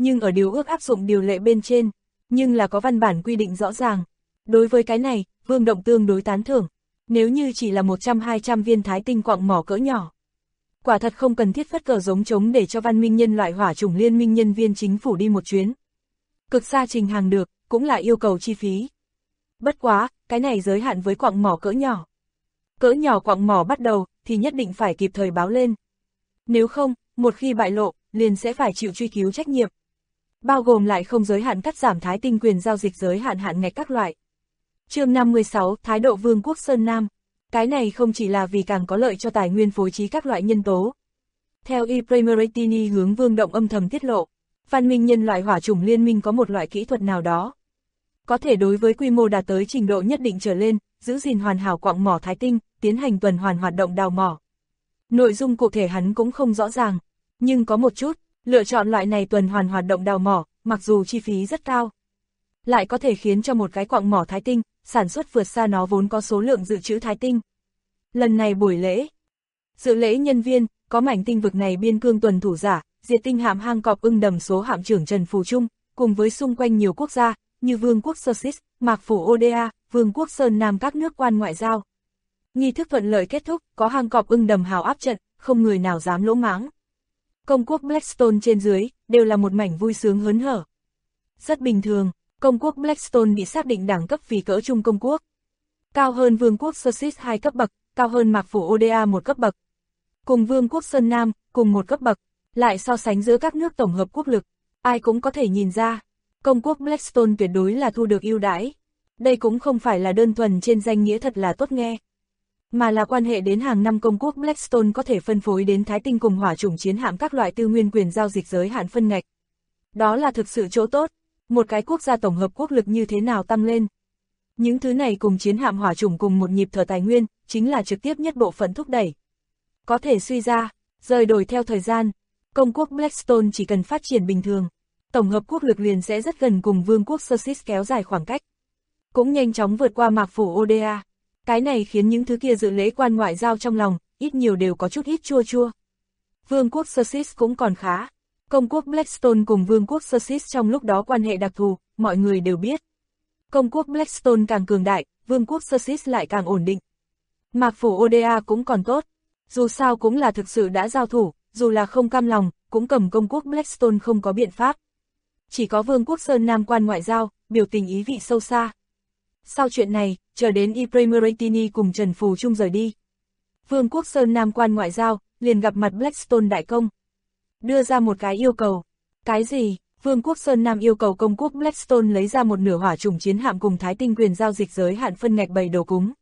nhưng ở điều ước áp dụng điều lệ bên trên, nhưng là có văn bản quy định rõ ràng. Đối với cái này, Vương Động tương đối tán thưởng, nếu như chỉ là 100-200 viên thái tinh quặng mỏ cỡ nhỏ. Quả thật không cần thiết phất cờ giống trống để cho văn minh nhân loại hỏa chủng liên minh nhân viên chính phủ đi một chuyến. Cực xa trình hàng được, cũng là yêu cầu chi phí. Bất quá, cái này giới hạn với quặng mỏ cỡ nhỏ. Cỡ nhỏ quặng mỏ bắt đầu, thì nhất định phải kịp thời báo lên. Nếu không, một khi bại lộ, liền sẽ phải chịu truy cứu trách nhiệm. Bao gồm lại không giới hạn cắt giảm thái tinh quyền giao dịch giới hạn ngạch các loại. Chương 56, thái độ Vương quốc Sơn Nam. Cái này không chỉ là vì càng có lợi cho tài nguyên phối trí các loại nhân tố. Theo Ipremeretini hướng Vương Động âm thầm tiết lộ, văn minh nhân loại hỏa chủng liên minh có một loại kỹ thuật nào đó. Có thể đối với quy mô đạt tới trình độ nhất định trở lên, giữ gìn hoàn hảo quặng mỏ thái tinh, tiến hành tuần hoàn hoạt động đào mỏ. Nội dung cụ thể hắn cũng không rõ ràng, nhưng có một chút, lựa chọn loại này tuần hoàn hoạt động đào mỏ, mặc dù chi phí rất cao, lại có thể khiến cho một cái quặng mỏ thái tinh, sản xuất vượt xa nó vốn có số lượng dự trữ thái tinh. Lần này buổi lễ, dự lễ nhân viên, có mảnh tinh vực này biên cương tuần thủ giả, diệt tinh hạm hang cọp ưng đầm số hạm trưởng Trần Phù Trung, cùng với xung quanh nhiều quốc gia, như Vương quốc Sơ Xít, Mạc Phủ Oda, Vương quốc Sơn Nam các nước quan ngoại giao. Nghi thức thuận lợi kết thúc, có hang cọp ưng đầm hào áp trận, không người nào dám lỗ mãng. Công quốc Blackstone trên dưới, đều là một mảnh vui sướng hớn hở. Rất bình thường, công quốc Blackstone bị xác định đẳng cấp vì cỡ trung công quốc. Cao hơn Vương quốc Sơ Xít 2 cấp bậc, cao hơn Mạc Phủ Oda 1 cấp bậc. Cùng Vương quốc Sơn Nam, cùng 1 cấp bậc, lại so sánh giữa các nước tổng hợp quốc lực, ai cũng có thể nhìn ra, công quốc Blackstone tuyệt đối là thu được ưu đãi. Đây cũng không phải là đơn thuần trên danh nghĩa thật là tốt nghe, mà là quan hệ đến hàng năm công quốc Blackstone có thể phân phối đến thái tinh cùng hỏa chủng chiến hạm các loại tư nguyên quyền giao dịch giới hạn phân ngạch. Đó là thực sự chỗ tốt, một cái quốc gia tổng hợp quốc lực như thế nào tăng lên. Những thứ này cùng chiến hạm hỏa chủng cùng một nhịp thở tài nguyên, chính là trực tiếp nhất bộ phận thúc đẩy. Có thể suy ra, rời đổi theo thời gian, công quốc Blackstone chỉ cần phát triển bình thường, tổng hợp quốc lực liền sẽ rất gần cùng Vương quốc Sơ Xít kéo dài khoảng cách, cũng nhanh chóng vượt qua Mạc Phủ Oda. Cái này khiến những thứ kia dự lễ quan ngoại giao trong lòng, ít nhiều đều có chút ít chua chua. Vương quốc Sơ Xít cũng còn khá, công quốc Blackstone cùng Vương quốc Sơ Xít trong lúc đó quan hệ đặc thù, mọi người đều biết. Công quốc Blackstone càng cường đại, Vương quốc Sơ Xít lại càng ổn định. Mạc Phủ Oda cũng còn tốt, dù sao cũng là thực sự đã giao thủ, dù là không cam lòng, cũng cầm công quốc Blackstone không có biện pháp. Chỉ có Vương quốc Sơn Nam quan ngoại giao, biểu tình ý vị sâu xa. Sau chuyện này, chờ đến Ipremeretini cùng Trần Phù Trung rời đi, Vương quốc Sơn Nam quan ngoại giao, liền gặp mặt Blackstone đại công. Đưa ra một cái yêu cầu. Cái gì? Vương quốc Sơn Nam yêu cầu công quốc Blackstone lấy ra một nửa hỏa chủng chiến hạm cùng thái tinh quyền giao dịch giới hạn phân ngạch bày đồ cúng.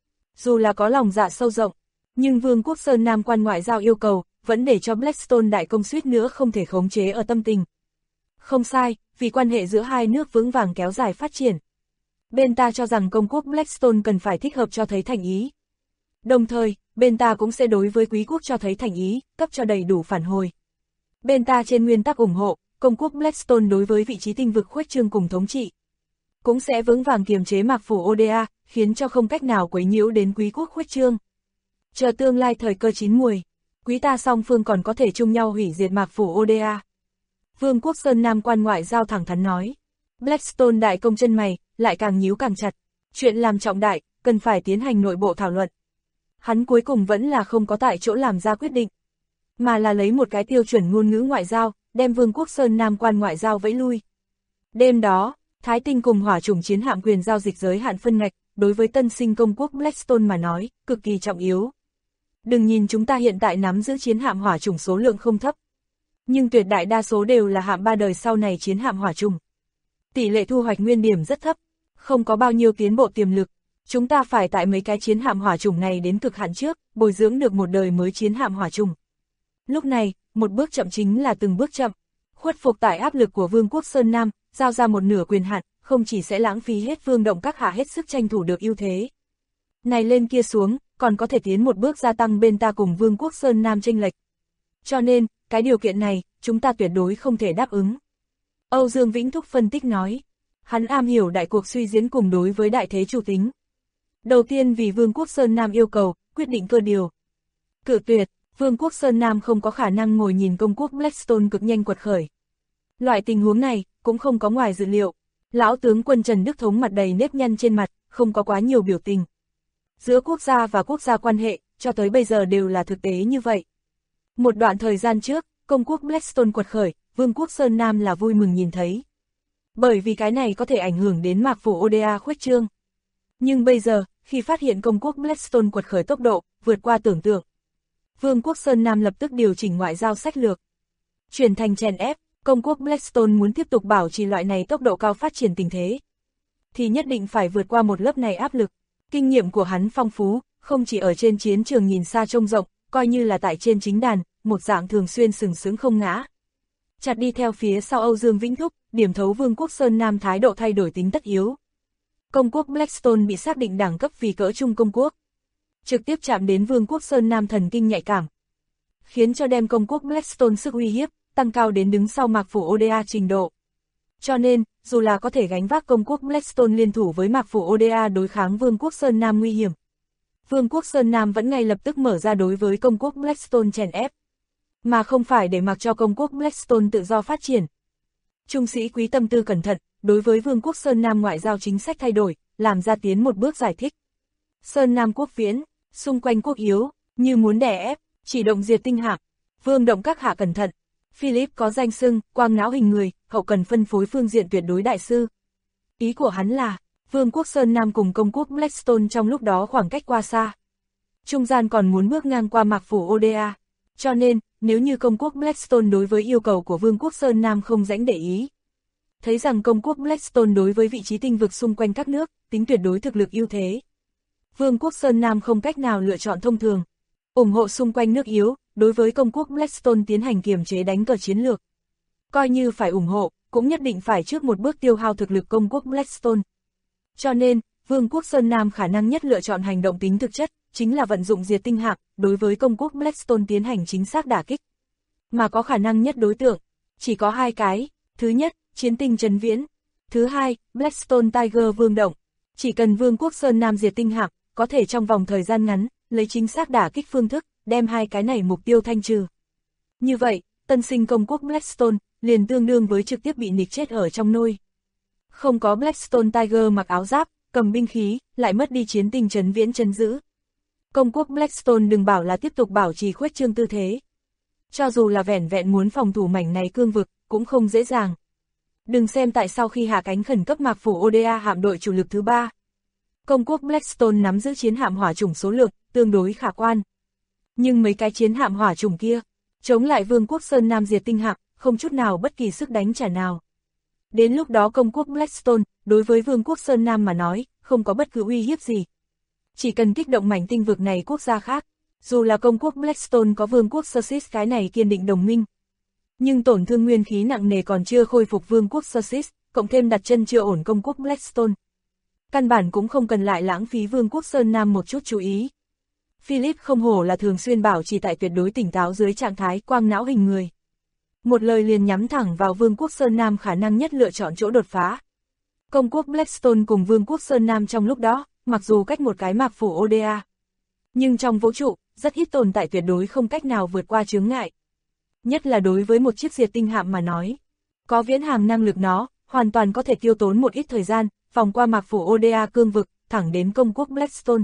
Dù là có lòng dạ sâu rộng, nhưng Vương quốc Sơn Nam quan ngoại giao yêu cầu, vẫn để cho Blackstone đại công suýt nữa không thể khống chế ở tâm tình. Không sai, vì quan hệ giữa hai nước vững vàng kéo dài phát triển. Bên ta cho rằng công quốc Blackstone cần phải thích hợp cho thấy thành ý. Đồng thời, bên ta cũng sẽ đối với quý quốc cho thấy thành ý, cấp cho đầy đủ phản hồi. Bên ta trên nguyên tắc ủng hộ, công quốc Blackstone đối với vị trí tinh vực khuếch trương cùng thống trị, cũng sẽ vững vàng kiềm chế Mạc Phủ Oda, khiến cho không cách nào quấy nhiễu đến quý quốc khuếch trương. Chờ tương lai thời cơ chín muồi, quý ta song phương còn có thể chung nhau hủy diệt Mạc Phủ Oda. Vương quốc Sơn Nam quan ngoại giao thẳng thắn nói. Blackstone đại công chân mày, lại càng nhíu càng chặt. Chuyện làm trọng đại, cần phải tiến hành nội bộ thảo luận. Hắn cuối cùng vẫn là không có tại chỗ làm ra quyết định, mà là lấy một cái tiêu chuẩn ngôn ngữ ngoại giao, đem Vương quốc Sơn Nam quan ngoại giao vẫy lui. Đêm đó, thái tinh cùng hỏa chủng chiến hạm quyền giao dịch giới hạn phân ngạch, đối với tân sinh công quốc Blackstone mà nói, cực kỳ trọng yếu. Đừng nhìn chúng ta hiện tại nắm giữ chiến hạm hỏa chủng số lượng không thấp, nhưng tuyệt đại đa số đều là hạm 3 đời sau này chiến hạm hỏa chủng. Tỷ lệ thu hoạch nguyên điểm rất thấp, không có bao nhiêu tiến bộ tiềm lực. Chúng ta phải tại mấy cái chiến hạm hỏa chủng này đến cực hạn trước, bồi dưỡng được một đời mới chiến hạm hỏa chủng. Lúc này, một bước chậm chính là từng bước chậm. Khuất phục tại áp lực của Vương quốc Sơn Nam, giao ra một nửa quyền hạn, không chỉ sẽ lãng phí hết Vương Động các hạ hết sức tranh thủ được ưu thế. Này lên kia xuống, còn có thể tiến một bước gia tăng bên ta cùng Vương quốc Sơn Nam chênh lệch. Cho nên, cái điều kiện này, chúng ta tuyệt đối không thể đáp ứng. Âu Dương Vĩnh Thúc phân tích nói. Hắn am hiểu đại cuộc suy diễn cùng đối với đại thế chủ tính. Đầu tiên vì Vương quốc Sơn Nam yêu cầu, quyết định cơ điều. Cự tuyệt, Vương quốc Sơn Nam không có khả năng ngồi nhìn công quốc Blackstone cực nhanh quật khởi. Loại tình huống này, cũng không có ngoài dự liệu. Lão tướng quân Trần Đức Thống mặt đầy nếp nhăn trên mặt, không có quá nhiều biểu tình. Giữa quốc gia và quốc gia quan hệ, cho tới bây giờ đều là thực tế như vậy. Một đoạn thời gian trước, công quốc Blackstone quật khởi, vương quốc Sơn Nam là vui mừng nhìn thấy. Bởi vì cái này có thể ảnh hưởng đến mạc phủ Oda khuếch trương. Nhưng bây giờ, khi phát hiện công quốc Blackstone quật khởi tốc độ, vượt qua tưởng tượng, vương quốc Sơn Nam lập tức điều chỉnh ngoại giao sách lược. Chuyển thành chèn ép, công quốc Blackstone muốn tiếp tục bảo trì loại này tốc độ cao phát triển tình thế, thì nhất định phải vượt qua một lớp này áp lực. Kinh nghiệm của hắn phong phú, không chỉ ở trên chiến trường nhìn xa trông rộng, coi như là tại trên chính đàn, một dạng thường xuyên sừng sững không ngã. Chặt đi theo phía sau Âu Dương Vĩnh Thúc, điểm thấu vương quốc Sơn Nam thái độ thay đổi tính tất yếu. Công quốc Blackstone bị xác định đẳng cấp vì cỡ trung công quốc, trực tiếp chạm đến vương quốc Sơn Nam thần kinh nhạy cảm, khiến cho đem công quốc Blackstone sức uy hiếp tăng cao đến đứng sau mạc phủ Oda trình độ. Cho nên, dù là có thể gánh vác công quốc Blackstone liên thủ với mạc phủ Oda đối kháng vương quốc Sơn Nam nguy hiểm, vương quốc Sơn Nam vẫn ngay lập tức mở ra đối với công quốc Blackstone chèn ép, mà không phải để mặc cho công quốc Blackstone tự do phát triển. Trung sĩ quý tâm tư cẩn thận, đối với vương quốc Sơn Nam ngoại giao chính sách thay đổi, làm ra tiến một bước giải thích. Sơn Nam quốc viễn, xung quanh quốc yếu, như muốn đè ép, chỉ động diệt tinh hạm. Vương động các hạ cẩn thận. Philip có danh xưng, quang não hình người, hậu cần phân phối phương diện tuyệt đối đại sư. Ý của hắn là, vương quốc Sơn Nam cùng công quốc Blackstone trong lúc đó khoảng cách qua xa. Trung gian còn muốn bước ngang qua mạc phủ Oda. Cho nên, nếu như công quốc Blackstone đối với yêu cầu của vương quốc Sơn Nam không rãnh để ý, thấy rằng công quốc Blackstone đối với vị trí tinh vực xung quanh các nước, tính tuyệt đối thực lực ưu thế, vương quốc Sơn Nam không cách nào lựa chọn thông thường, ủng hộ xung quanh nước yếu, đối với công quốc Blackstone tiến hành kiềm chế đánh cờ chiến lược. Coi như phải ủng hộ, cũng nhất định phải trước một bước tiêu hao thực lực công quốc Blackstone. Cho nên, vương quốc Sơn Nam khả năng nhất lựa chọn hành động tính thực chất, chính là vận dụng diệt tinh hạm, đối với công quốc Blackstone tiến hành chính xác đả kích. Mà có khả năng nhất đối tượng, chỉ có hai cái. Thứ nhất, chiến tinh Trấn Viễn. Thứ hai, Blackstone Tiger Vương Động. Chỉ cần vương quốc Sơn Nam diệt tinh hạm, có thể trong vòng thời gian ngắn, lấy chính xác đả kích phương thức, đem hai cái này mục tiêu thanh trừ. Như vậy, tân sinh công quốc Blackstone, liền tương đương với trực tiếp bị nịch chết ở trong nôi. Không có Blackstone Tiger mặc áo giáp, cầm binh khí, lại mất đi chiến tinh Trấn Viễn trấn giữ. Công quốc Blackstone đừng bảo là tiếp tục bảo trì khuếch trương tư thế. Cho dù là vẻn vẹn muốn phòng thủ mảnh này cương vực, cũng không dễ dàng. Đừng xem tại sau khi hạ cánh khẩn cấp mạc phủ Oda hạm đội chủ lực thứ 3. Công quốc Blackstone nắm giữ chiến hạm hỏa chủng số lượng, tương đối khả quan. Nhưng mấy cái chiến hạm hỏa chủng kia, chống lại vương quốc Sơn Nam diệt tinh hạm, không chút nào bất kỳ sức đánh trả nào. Đến lúc đó công quốc Blackstone, đối với vương quốc Sơn Nam mà nói, không có bất cứ uy hiếp gì. Chỉ cần kích động mảnh tinh vực này quốc gia khác, dù là công quốc Blackstone có vương quốc Sussex cái này kiên định đồng minh, nhưng tổn thương nguyên khí nặng nề còn chưa khôi phục vương quốc Sussex, cộng thêm đặt chân chưa ổn công quốc Blackstone. Căn bản cũng không cần lại lãng phí vương quốc Sơn Nam một chút chú ý. Philip không hổ là thường xuyên bảo trì tại tuyệt đối tỉnh táo dưới trạng thái quang não hình người. Một lời liền nhắm thẳng vào vương quốc Sơn Nam khả năng nhất lựa chọn chỗ đột phá. Công quốc Blackstone cùng vương quốc Sơn Nam trong lúc đó, mặc dù cách một cái mạc phủ Oda, nhưng trong vũ trụ, rất ít tồn tại tuyệt đối không cách nào vượt qua chướng ngại. Nhất là đối với một chiếc diệt tinh hạm mà nói, có viễn hàng năng lực nó, hoàn toàn có thể tiêu tốn một ít thời gian, vòng qua mạc phủ Oda cương vực, thẳng đến công quốc Blackstone.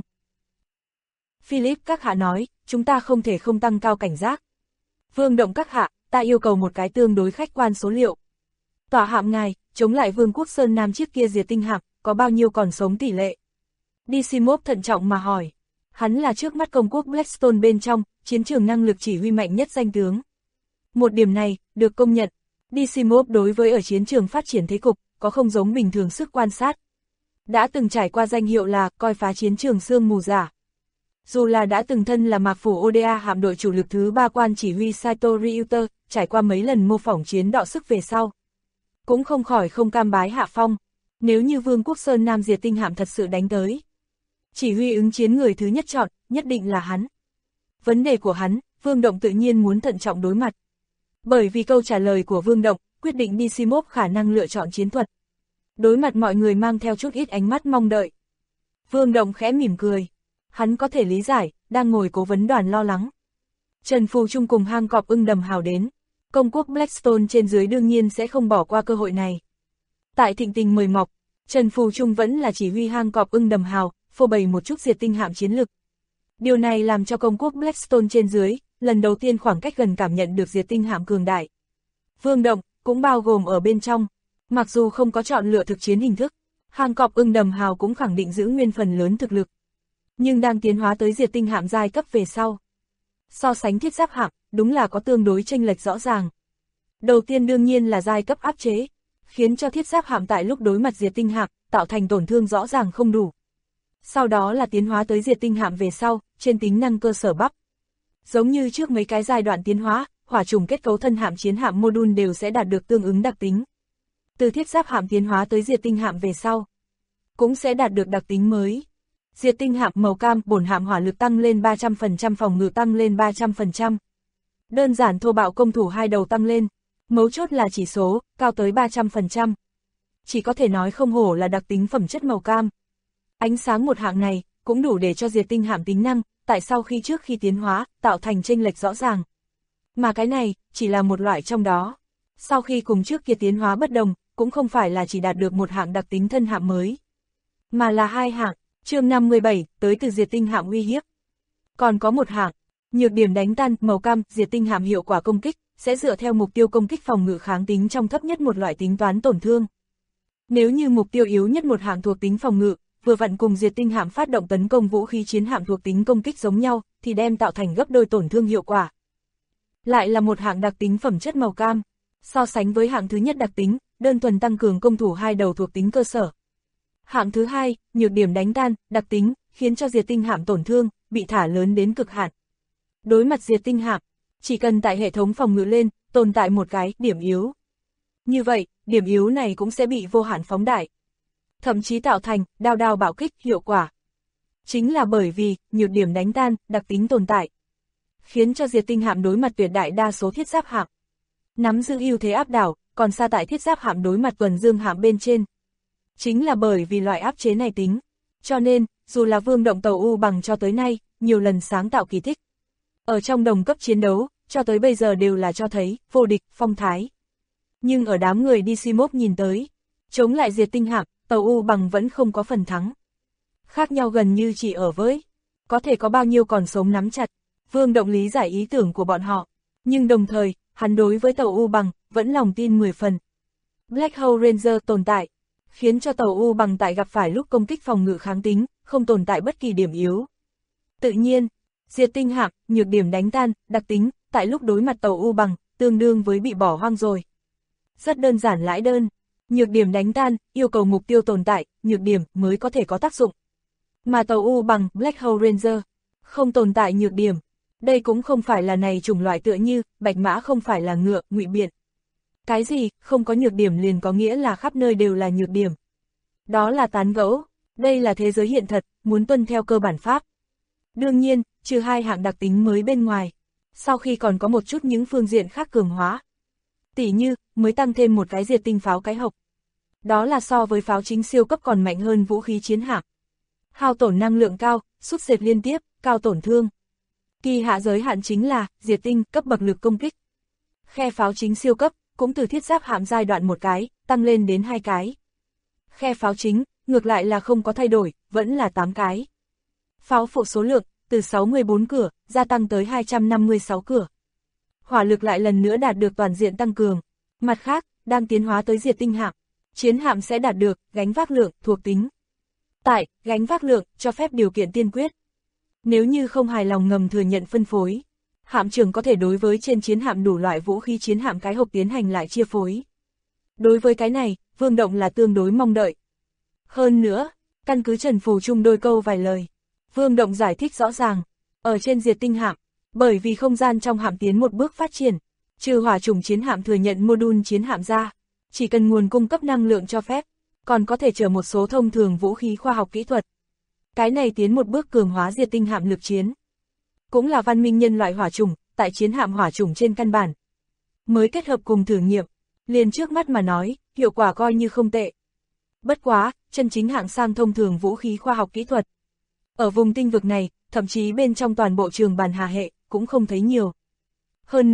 Philip các hạ nói, chúng ta không thể không tăng cao cảnh giác. Vương động các hạ, ta yêu cầu một cái tương đối khách quan số liệu. Tòa hạm ngài, chống lại vương quốc Sơn Nam chiếc kia diệt tinh hạm, có bao nhiêu còn sống tỷ lệ? Dysimov thận trọng mà hỏi. Hắn là trước mắt công quốc Blackstone bên trong, chiến trường năng lực chỉ huy mạnh nhất danh tướng. Một điểm này, được công nhận. Dysimov đối với ở chiến trường phát triển thế cục, có không giống bình thường sức quan sát. Đã từng trải qua danh hiệu là coi phá chiến trường sương mù giả. Dù là đã từng thân là mạc phủ Oda hạm đội chủ lực thứ 3 quan chỉ huy Saito Ryuta, trải qua mấy lần mô phỏng chiến đọ sức về sau, cũng không khỏi không cam bái hạ phong. Nếu như vương quốc Sơn Nam diệt tinh hạm thật sự đánh tới, chỉ huy ứng chiến người thứ nhất chọn, nhất định là hắn. Vấn đề của hắn, Vương Động tự nhiên muốn thận trọng đối mặt. Bởi vì câu trả lời của Vương Động, quyết định Dysimov khả năng lựa chọn chiến thuật. Đối mặt mọi người mang theo chút ít ánh mắt mong đợi. Vương Động khẽ mỉm cười. Hắn có thể lý giải, đang ngồi cố vấn đoàn lo lắng. Trần Phù Trung cùng hang cọp ưng đầm hào đến. Công quốc Blackstone trên dưới đương nhiên sẽ không bỏ qua cơ hội này. Tại thịnh tình mời mọc, Trần Phù Trung vẫn là chỉ huy hang cọp ưng đầm hào, phô bày một chút diệt tinh hạm chiến lực. Điều này làm cho công quốc Blackstone trên dưới, lần đầu tiên khoảng cách gần cảm nhận được diệt tinh hạm cường đại. Vương động, cũng bao gồm ở bên trong, mặc dù không có chọn lựa thực chiến hình thức, hang cọp ưng đầm hào cũng khẳng định giữ nguyên phần lớn thực lực. Nhưng đang tiến hóa tới diệt tinh hạm giai cấp về sau. So sánh thiết giáp hạm, đúng là có tương đối chênh lệch rõ ràng. Đầu tiên đương nhiên là giai cấp áp chế, khiến cho thiết giáp hạm tại lúc đối mặt diệt tinh hạm, tạo thành tổn thương rõ ràng không đủ. Sau đó là tiến hóa tới diệt tinh hạm về sau, trên tính năng cơ sở bắp. Giống như trước mấy cái giai đoạn tiến hóa, hỏa trùng kết cấu thân hạm chiến hạm module đều sẽ đạt được tương ứng đặc tính. Từ thiết giáp hạm tiến hóa tới diệt tinh hạm về sau, cũng sẽ đạt được đặc tính mới. Diệt tinh hạm màu cam, bổn hạm hỏa lực tăng lên 300%, phòng ngự tăng lên 300%. Đơn giản thô bạo công thủ hai đầu tăng lên, mấu chốt là chỉ số, cao tới 300%. Chỉ có thể nói không hổ là đặc tính phẩm chất màu cam. Ánh sáng một hạng này, cũng đủ để cho diệt tinh hạm tính năng, tại sau khi trước khi tiến hóa, tạo thành chênh lệch rõ ràng. Mà cái này, chỉ là một loại trong đó. Sau khi cùng trước kia tiến hóa bất đồng, cũng không phải là chỉ đạt được một hạng đặc tính thân hạm mới, mà là hai hạng. Chương 57, tới từ diệt tinh hạm uy hiếp. Còn có một hạng, nhược điểm đánh tan, màu cam, diệt tinh hạm hiệu quả công kích, sẽ dựa theo mục tiêu công kích phòng ngự kháng tính trong thấp nhất một loại tính toán tổn thương. Nếu như mục tiêu yếu nhất một hạng thuộc tính phòng ngự, vừa vặn cùng diệt tinh hạm phát động tấn công vũ khí chiến hạm thuộc tính công kích giống nhau, thì đem tạo thành gấp đôi tổn thương hiệu quả. Lại là một hạng đặc tính phẩm chất màu cam, so sánh với hạng thứ nhất đặc tính, đơn thuần tăng cường công thủ hai đầu thuộc tính cơ sở. Hạng thứ hai, nhược điểm đánh tan, đặc tính, khiến cho diệt tinh hạm tổn thương, bị thả lớn đến cực hạn. Đối mặt diệt tinh hạm, chỉ cần tại hệ thống phòng ngự lên, tồn tại một cái điểm yếu. Như vậy, điểm yếu này cũng sẽ bị vô hạn phóng đại. Thậm chí tạo thành đao đao bạo kích hiệu quả. Chính là bởi vì, nhược điểm đánh tan, đặc tính tồn tại. Khiến cho diệt tinh hạm đối mặt tuyệt đại đa số thiết giáp hạm nắm giữ ưu thế áp đảo, còn xa tại thiết giáp hạm đối mặt tuần dương hạm bên trên. Chính là bởi vì loại áp chế này tính, cho nên, dù là Vương động tàu U bằng cho tới nay, nhiều lần sáng tạo kỳ tích. Ở trong đồng cấp chiến đấu, cho tới bây giờ đều là cho thấy, vô địch, phong thái. Nhưng ở đám người DC-1 nhìn tới, chống lại diệt tinh hạm, tàu U bằng vẫn không có phần thắng. Khác nhau gần như chỉ ở với, có thể có bao nhiêu còn sống nắm chặt. Vương động lý giải ý tưởng của bọn họ, nhưng đồng thời, hắn đối với tàu U bằng, vẫn lòng tin 10 phần. Black Hole Ranger tồn tại, khiến cho tàu U bằng tại gặp phải lúc công kích phòng ngự kháng tính, không tồn tại bất kỳ điểm yếu. Tự nhiên, diệt tinh hạm, nhược điểm đánh tan, đặc tính, tại lúc đối mặt tàu U bằng, tương đương với bị bỏ hoang rồi. Rất đơn giản lãi đơn, nhược điểm đánh tan, yêu cầu mục tiêu tồn tại, nhược điểm mới có thể có tác dụng. Mà tàu U bằng Black Hole Ranger, không tồn tại nhược điểm. Đây cũng không phải là này chủng loại tựa như, bạch mã không phải là ngựa, ngụy biện. Cái gì, không có nhược điểm liền có nghĩa là khắp nơi đều là nhược điểm. Đó là tán gẫu, đây là thế giới hiện thật, muốn tuân theo cơ bản pháp. Đương nhiên, trừ hai hạng đặc tính mới bên ngoài, sau khi còn có một chút những phương diện khác cường hóa. Tỉ như, mới tăng thêm một cái diệt tinh pháo cái hộc. Đó là so với pháo chính siêu cấp còn mạnh hơn vũ khí chiến hạm. Hao tổn năng lượng cao, sút sệt liên tiếp, cao tổn thương. Kỳ hạ giới hạn chính là, diệt tinh, cấp bậc lực công kích. Khe pháo chính siêu cấp, cũng từ thiết giáp hạm giai đoạn một cái, tăng lên đến 2 cái. Khe pháo chính, ngược lại là không có thay đổi, vẫn là 8 cái. Pháo phụ số lượng, từ 64 cửa, gia tăng tới 256 cửa. Hỏa lực lại lần nữa đạt được toàn diện tăng cường. Mặt khác, đang tiến hóa tới diệt tinh hạm, chiến hạm sẽ đạt được, gánh vác lượng, thuộc tính. Tại, gánh vác lượng, cho phép điều kiện tiên quyết. Nếu như không hài lòng ngầm thừa nhận phân phối, hạm trưởng có thể đối với trên chiến hạm đủ loại vũ khí chiến hạm cái hộp tiến hành lại chia phối. Đối với cái này, Vương động là tương đối mong đợi. Hơn nữa, căn cứ Trần Phù Trung đôi câu vài lời, Vương động giải thích rõ ràng, ở trên diệt tinh hạm, bởi vì không gian trong hạm tiến một bước phát triển, trừ hỏa chủng chiến hạm thừa nhận module chiến hạm ra, chỉ cần nguồn cung cấp năng lượng cho phép, còn có thể chở một số thông thường vũ khí khoa học kỹ thuật. Cái này tiến một bước cường hóa diệt tinh hạm lực chiến. Cũng là văn minh nhân loại hỏa chủng, tại chiến hạm hỏa chủng trên căn bản. Mới kết hợp cùng thử nghiệm, liền trước mắt mà nói, hiệu quả coi như không tệ. Bất quá, chân chính hạng sang thông thường vũ khí khoa học kỹ thuật. Ở vùng tinh vực này, thậm chí bên trong toàn bộ trường bàn hà hệ, cũng không thấy nhiều. Hơn nữa,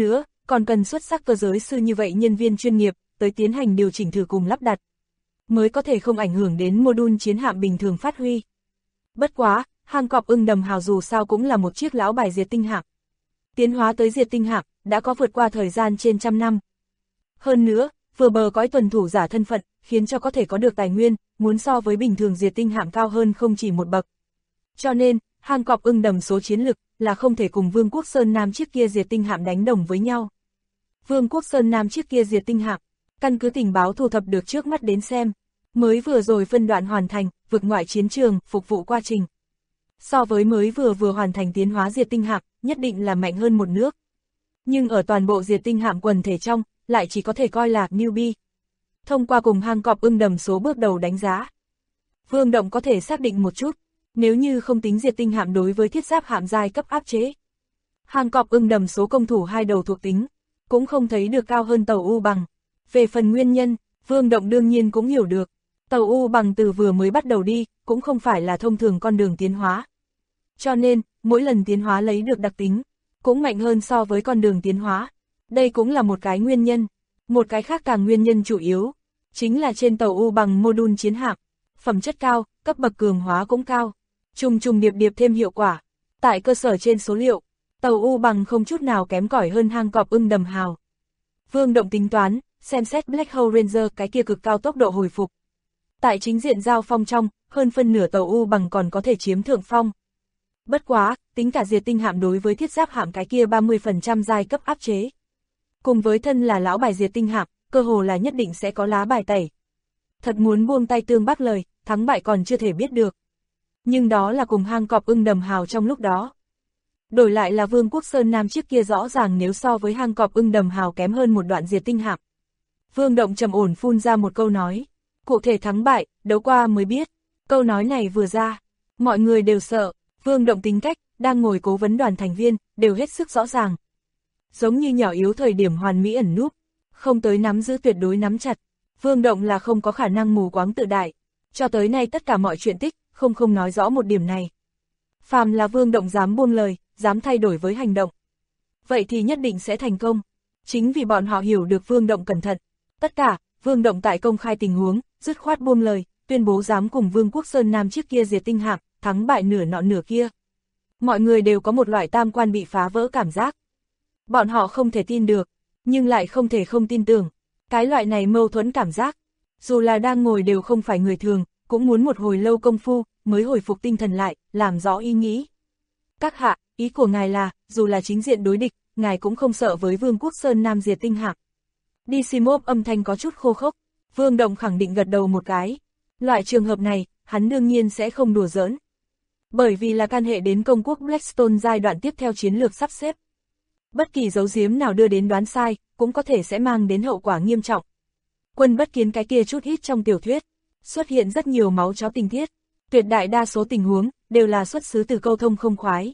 còn cần xuất sắc cơ giới sư như vậy nhân viên chuyên nghiệp, tới tiến hành điều chỉnh thử cùng lắp đặt, mới có thể không ảnh hưởng đến mô-đun chiến hạm bình thường phát huy. Bất quá, hang cọp ưng đầm hào dù sao cũng là một chiếc lão bài diệt tinh hạm. Tiến hóa tới diệt tinh hạm, đã có vượt qua thời gian trên trăm năm. Hơn nữa, vừa bờ cõi tuần thủ giả thân phận, khiến cho có thể có được tài nguyên, muốn so với bình thường diệt tinh hạm cao hơn không chỉ một bậc. Cho nên, hang cọp ưng đầm số chiến lực, là không thể cùng Vương quốc Sơn Nam chiếc kia diệt tinh hạm đánh đồng với nhau. Vương quốc Sơn Nam chiếc kia diệt tinh hạm, căn cứ tình báo thu thập được trước mắt đến xem, mới vừa rồi phân đoạn hoàn thành, vực ngoại chiến trường, phục vụ quá trình. So với mới vừa hoàn thành tiến hóa diệt tinh hạm, nhất định là mạnh hơn một nước. Nhưng ở toàn bộ diệt tinh hạm quần thể trong, lại chỉ có thể coi là newbie. Thông qua cùng hang cọp ưng đầm số bước đầu đánh giá, Vương Động có thể xác định một chút, nếu như không tính diệt tinh hạm đối với thiết giáp hạm giai cấp áp chế, hang cọp ưng đầm số công thủ hai đầu thuộc tính, cũng không thấy được cao hơn tàu U bằng. Về phần nguyên nhân, Vương Động đương nhiên cũng hiểu được, tàu U bằng từ vừa mới bắt đầu đi, cũng không phải là thông thường con đường tiến hóa. Cho nên, mỗi lần tiến hóa lấy được đặc tính, cũng mạnh hơn so với con đường tiến hóa. Đây cũng là một cái nguyên nhân. Một cái khác càng nguyên nhân chủ yếu, chính là trên tàu U bằng mô-đun chiến hạm, phẩm chất cao, cấp bậc cường hóa cũng cao, trùng điệp thêm hiệu quả. Tại cơ sở trên số liệu, tàu U bằng không chút nào kém cỏi hơn hang cọp ưng đầm hào. Vương Động tính toán, xem xét Black Hole Ranger cái kia cực cao tốc độ hồi phục. Tại chính diện giao phong trong, hơn phân nửa tàu U bằng còn có thể chiếm thượng phong. Bất quá, tính cả diệt tinh hạm đối với thiết giáp hạm cái kia 30% giai cấp áp chế. Cùng với thân là lão bài diệt tinh hạm, cơ hồ là nhất định sẽ có lá bài tẩy. Thật muốn buông tay tương bác lời, thắng bại còn chưa thể biết được. Nhưng đó là cùng hang cọp ưng đầm hào trong lúc đó. Đổi lại là Vương quốc Sơn Nam chiếc kia rõ ràng nếu so với hang cọp ưng đầm hào kém hơn một đoạn diệt tinh hạm. Vương Động trầm ổn phun ra một câu nói, cụ thể thắng bại, đấu qua mới biết. Câu nói này vừa ra, mọi người đều sợ. Vương Động tính cách, đang ngồi cố vấn đoàn thành viên, đều hết sức rõ ràng. Giống như nhỏ yếu thời điểm hoàn mỹ ẩn núp, không tới nắm giữ tuyệt đối nắm chặt. Vương Động là không có khả năng mù quáng tự đại. Cho tới nay tất cả mọi chuyện tích, không nói rõ một điểm này. Phàm là Vương Động dám buông lời, dám thay đổi với hành động, vậy thì nhất định sẽ thành công. Chính vì bọn họ hiểu được Vương Động cẩn thận. Tất cả, Vương Động tại công khai tình huống, dứt khoát buông lời, tuyên bố dám cùng Vương quốc Sơn Nam chiếc kia diệt tinh hạm, thắng bại nửa nọ nửa kia. Mọi người đều có một loại tam quan bị phá vỡ cảm giác. Bọn họ không thể tin được, nhưng lại không thể không tin tưởng. Cái loại này mâu thuẫn cảm giác, dù là đang ngồi đều không phải người thường, cũng muốn một hồi lâu công phu, mới hồi phục tinh thần lại, làm rõ ý nghĩ. Các hạ, ý của ngài là, dù là chính diện đối địch, ngài cũng không sợ với Vương quốc Sơn Nam diệt tinh hạm. Disimov âm thanh có chút khô khốc, Vương Động khẳng định gật đầu một cái. Loại trường hợp này, hắn đương nhiên sẽ không đùa giỡn. Bởi vì là can hệ đến công quốc Blackstone giai đoạn tiếp theo chiến lược sắp xếp. Bất kỳ dấu giếm nào đưa đến đoán sai, cũng có thể sẽ mang đến hậu quả nghiêm trọng. Quân bất kiến cái kia chút ít trong tiểu thuyết, xuất hiện rất nhiều máu chó tình tiết, tuyệt đại đa số tình huống, đều là xuất xứ từ câu thông không khoái.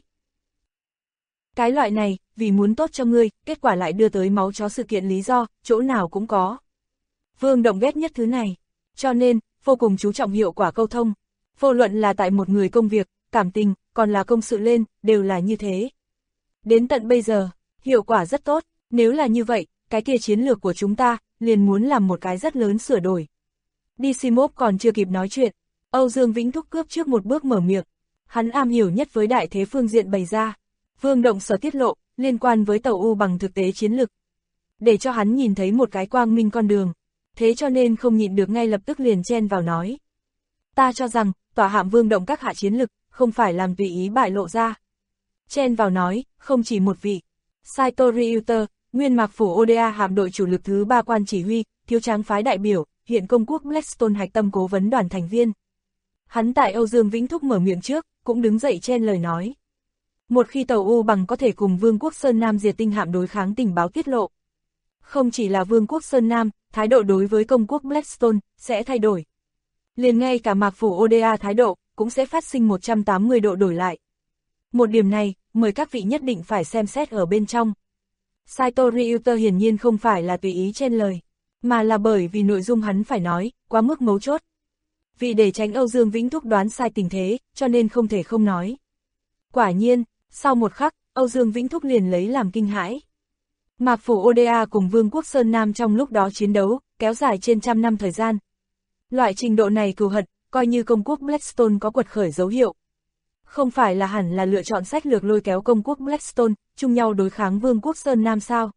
Cái loại này, vì muốn tốt cho ngươi, kết quả lại đưa tới máu chó sự kiện lý do, chỗ nào cũng có. Vương Động ghét nhất thứ này, cho nên, vô cùng chú trọng hiệu quả câu thông. Vô luận là tại một người công việc, cảm tình, còn là công sự lên, đều là như thế. Đến tận bây giờ, hiệu quả rất tốt, nếu là như vậy, cái kia chiến lược của chúng ta, liền muốn làm một cái rất lớn sửa đổi. Disimov còn chưa kịp nói chuyện, Âu Dương Vĩnh Thúc cướp trước một bước mở miệng. Hắn am hiểu nhất với đại thế phương diện bày ra. Vương Động sở tiết lộ, liên quan với tàu U bằng thực tế chiến lược. Để cho hắn nhìn thấy một cái quang minh con đường. Thế cho nên không nhịn được ngay lập tức liền chen vào nói. Ta cho rằng, tòa hạm Vương Động các hạ chiến lực, không phải làm tùy ý bại lộ ra. Chen vào nói, không chỉ một vị. Saito Ryuta, nguyên mạc phủ Oda hạm đội chủ lực thứ 3 quan chỉ huy, thiếu tráng phái đại biểu, hiện công quốc Blackstone hạch tâm cố vấn đoàn thành viên. Hắn tại Âu Dương Vĩnh Thúc mở miệng trước, cũng đứng dậy chen lời nói. Một khi tàu U bằng có thể cùng Vương quốc Sơn Nam diệt tinh hạm đối kháng tình báo tiết lộ. Không chỉ là Vương quốc Sơn Nam, thái độ đối với công quốc Blackstone, sẽ thay đổi. Liền ngay cả mạc phủ Oda thái độ, cũng sẽ phát sinh 180 độ đổi lại. Một điểm này, mời các vị nhất định phải xem xét ở bên trong. Saito Ryuta hiển nhiên không phải là tùy ý chen lời, mà là bởi vì nội dung hắn phải nói, quá mức mấu chốt. Vì để tránh Âu Dương Vĩnh Thúc đoán sai tình thế, cho nên không thể không nói. Quả nhiên, sau một khắc, Âu Dương Vĩnh Thúc liền lấy làm kinh hãi. Mạc Phủ Oda cùng Vương quốc Sơn Nam trong lúc đó chiến đấu, kéo dài trên trăm năm thời gian. Loại trình độ này cừu hận, coi như công quốc Blackstone có quật khởi dấu hiệu. Không phải là hẳn là lựa chọn sách lược lôi kéo công quốc Blackstone, chung nhau đối kháng Vương quốc Sơn Nam sao?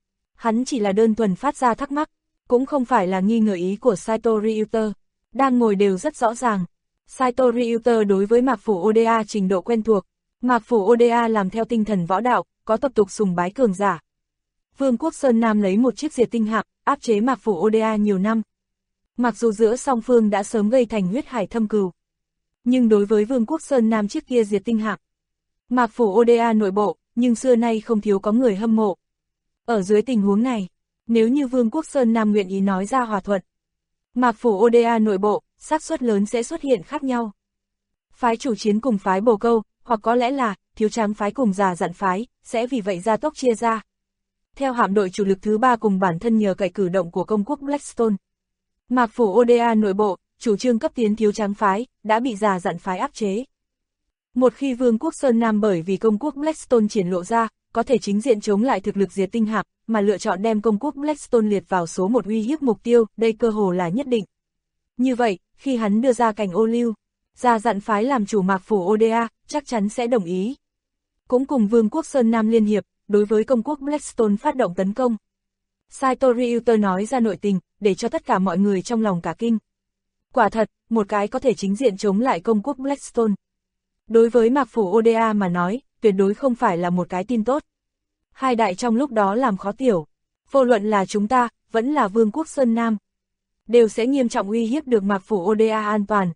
Hắn chỉ là đơn thuần phát ra thắc mắc, cũng không phải là nghi ngờ ý của Saito Ryuta, đang ngồi đều rất rõ ràng. Saito Ryuta đối với Mạc Phủ Oda trình độ quen thuộc, Mạc Phủ Oda làm theo tinh thần võ đạo, có tập tục sùng bái cường giả. Vương quốc Sơn Nam lấy một chiếc diệt tinh hạm, áp chế Mạc Phủ Oda nhiều năm. Mặc dù giữa song phương đã sớm gây thành huyết hải thâm cừu, nhưng đối với Vương quốc Sơn Nam chiếc kia diệt tinh hạm, Mạc Phủ Oda nội bộ, nhưng xưa nay không thiếu có người hâm mộ. Ở dưới tình huống này, nếu như Vương quốc Sơn Nam nguyện ý nói ra hòa thuận, Mạc Phủ Oda nội bộ, xác suất lớn sẽ xuất hiện khác nhau. Phái chủ chiến cùng phái bồ câu, hoặc có lẽ là, thiếu trắng phái cùng già dặn phái, sẽ vì vậy gia tốc chia ra. Theo hạm đội chủ lực thứ 3 cùng bản thân nhờ cậy cử động của công quốc Blackstone, Mạc Phủ Oda nội bộ, chủ trương cấp tiến thiếu trắng phái, đã bị già dặn phái áp chế. Một khi Vương quốc Sơn Nam bởi vì công quốc Blackstone triển lộ ra, có thể chính diện chống lại thực lực diệt tinh hạm, mà lựa chọn đem công quốc Blackstone liệt vào số 1 uy hiếp mục tiêu, đây cơ hồ là nhất định. Như vậy, khi hắn đưa ra cảnh ô liu, già dặn phái làm chủ Mạc Phủ Oda, chắc chắn sẽ đồng ý. Cũng cùng Vương quốc Sơn Nam liên hiệp, đối với công quốc Blackstone phát động tấn công. Saito Ryuta nói ra nội tình, để cho tất cả mọi người trong lòng cả kinh. Quả thật, một cái có thể chính diện chống lại công quốc Blackstone. Đối với Mạc Phủ Oda mà nói, tuyệt đối không phải là một cái tin tốt. Hai đại trong lúc đó làm khó tiểu. Vô luận là chúng ta, vẫn là Vương quốc Sơn Nam, đều sẽ nghiêm trọng uy hiếp được Mạc Phủ Oda an toàn.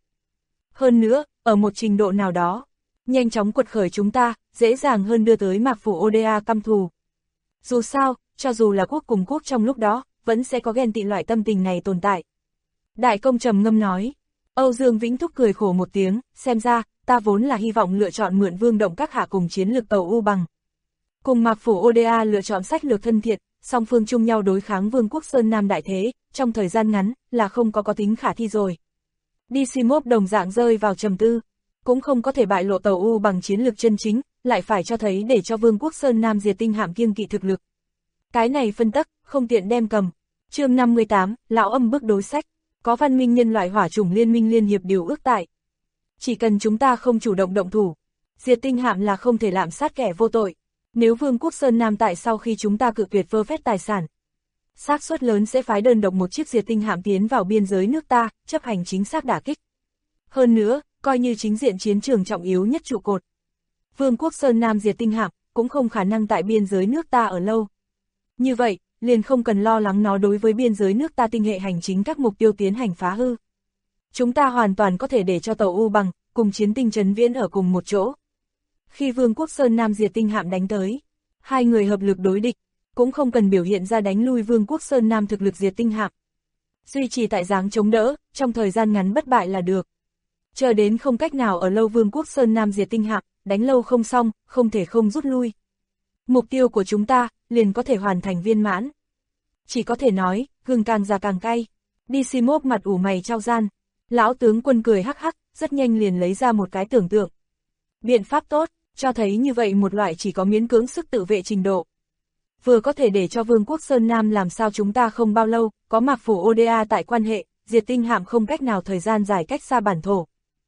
Hơn nữa, ở một trình độ nào đó, nhanh chóng quật khởi chúng ta, dễ dàng hơn đưa tới Mạc Phủ Oda căm thù. Dù sao, cho dù là quốc cùng quốc trong lúc đó, vẫn sẽ có ghen tị loại tâm tình này tồn tại. Đại công trầm ngâm nói. Âu Dương Vĩnh Thúc cười khổ một tiếng, xem ra, ta vốn là hy vọng lựa chọn mượn Vương Động các hạ cùng chiến lược tàu U Bằng. Cùng Mạc Phủ Oda lựa chọn sách lược thân thiện, song phương chung nhau đối kháng Vương quốc Sơn Nam đại thế, trong thời gian ngắn, là không có tính khả thi rồi. Decimov đồng dạng rơi vào trầm tư, cũng không có thể bại lộ tàu U Bằng chiến lược chân chính, lại phải cho thấy để cho Vương quốc Sơn Nam diệt tinh hạm kiêng kỵ thực lực. Cái này phân tắc, không tiện đem cầm. Chương 58, Lão Âm bước đối sách, có văn minh nhân loại hỏa chủng liên minh liên hiệp điều ước tại. Chỉ cần chúng ta không chủ động động thủ, diệt tinh hạm là không thể lạm sát kẻ vô tội. Nếu Vương quốc Sơn Nam tại sau khi chúng ta cự tuyệt vơ vét tài sản, xác suất lớn sẽ phái đơn độc một chiếc diệt tinh hạm tiến vào biên giới nước ta, chấp hành chính xác đả kích. Hơn nữa, coi như chính diện chiến trường trọng yếu nhất trụ cột, Vương quốc Sơn Nam diệt tinh hạm cũng không khả năng tại biên giới nước ta ở lâu. Như vậy, liền không cần lo lắng nó đối với biên giới nước ta tinh hệ hành chính các mục tiêu tiến hành phá hư. Chúng ta hoàn toàn có thể để cho tàu U Bằng cùng chiến tinh Trấn Viễn ở cùng một chỗ. Khi Vương quốc Sơn Nam diệt tinh hạm đánh tới, hai người hợp lực đối địch, cũng không cần biểu hiện ra đánh lui Vương quốc Sơn Nam thực lực diệt tinh hạm. Duy trì tại dáng chống đỡ, trong thời gian ngắn bất bại là được. Chờ đến không cách nào ở lâu Vương quốc Sơn Nam diệt tinh hạm, đánh lâu không xong, không thể không rút lui. Mục tiêu của chúng ta, liền có thể hoàn thành viên mãn. Chỉ có thể nói, gừng càng già càng cay. Decimov mặt ủ mày trao gian. Lão tướng quân cười hắc hắc, rất nhanh liền lấy ra một cái tưởng tượng. Biện pháp tốt, cho thấy như vậy một loại chỉ có miễn cưỡng sức tự vệ trình độ. Vừa có thể để cho Vương quốc Sơn Nam làm sao chúng ta không bao lâu, có Mạc Phủ Oda tại quan hệ, diệt tinh hạm không cách nào thời gian dài cách xa bản thổ.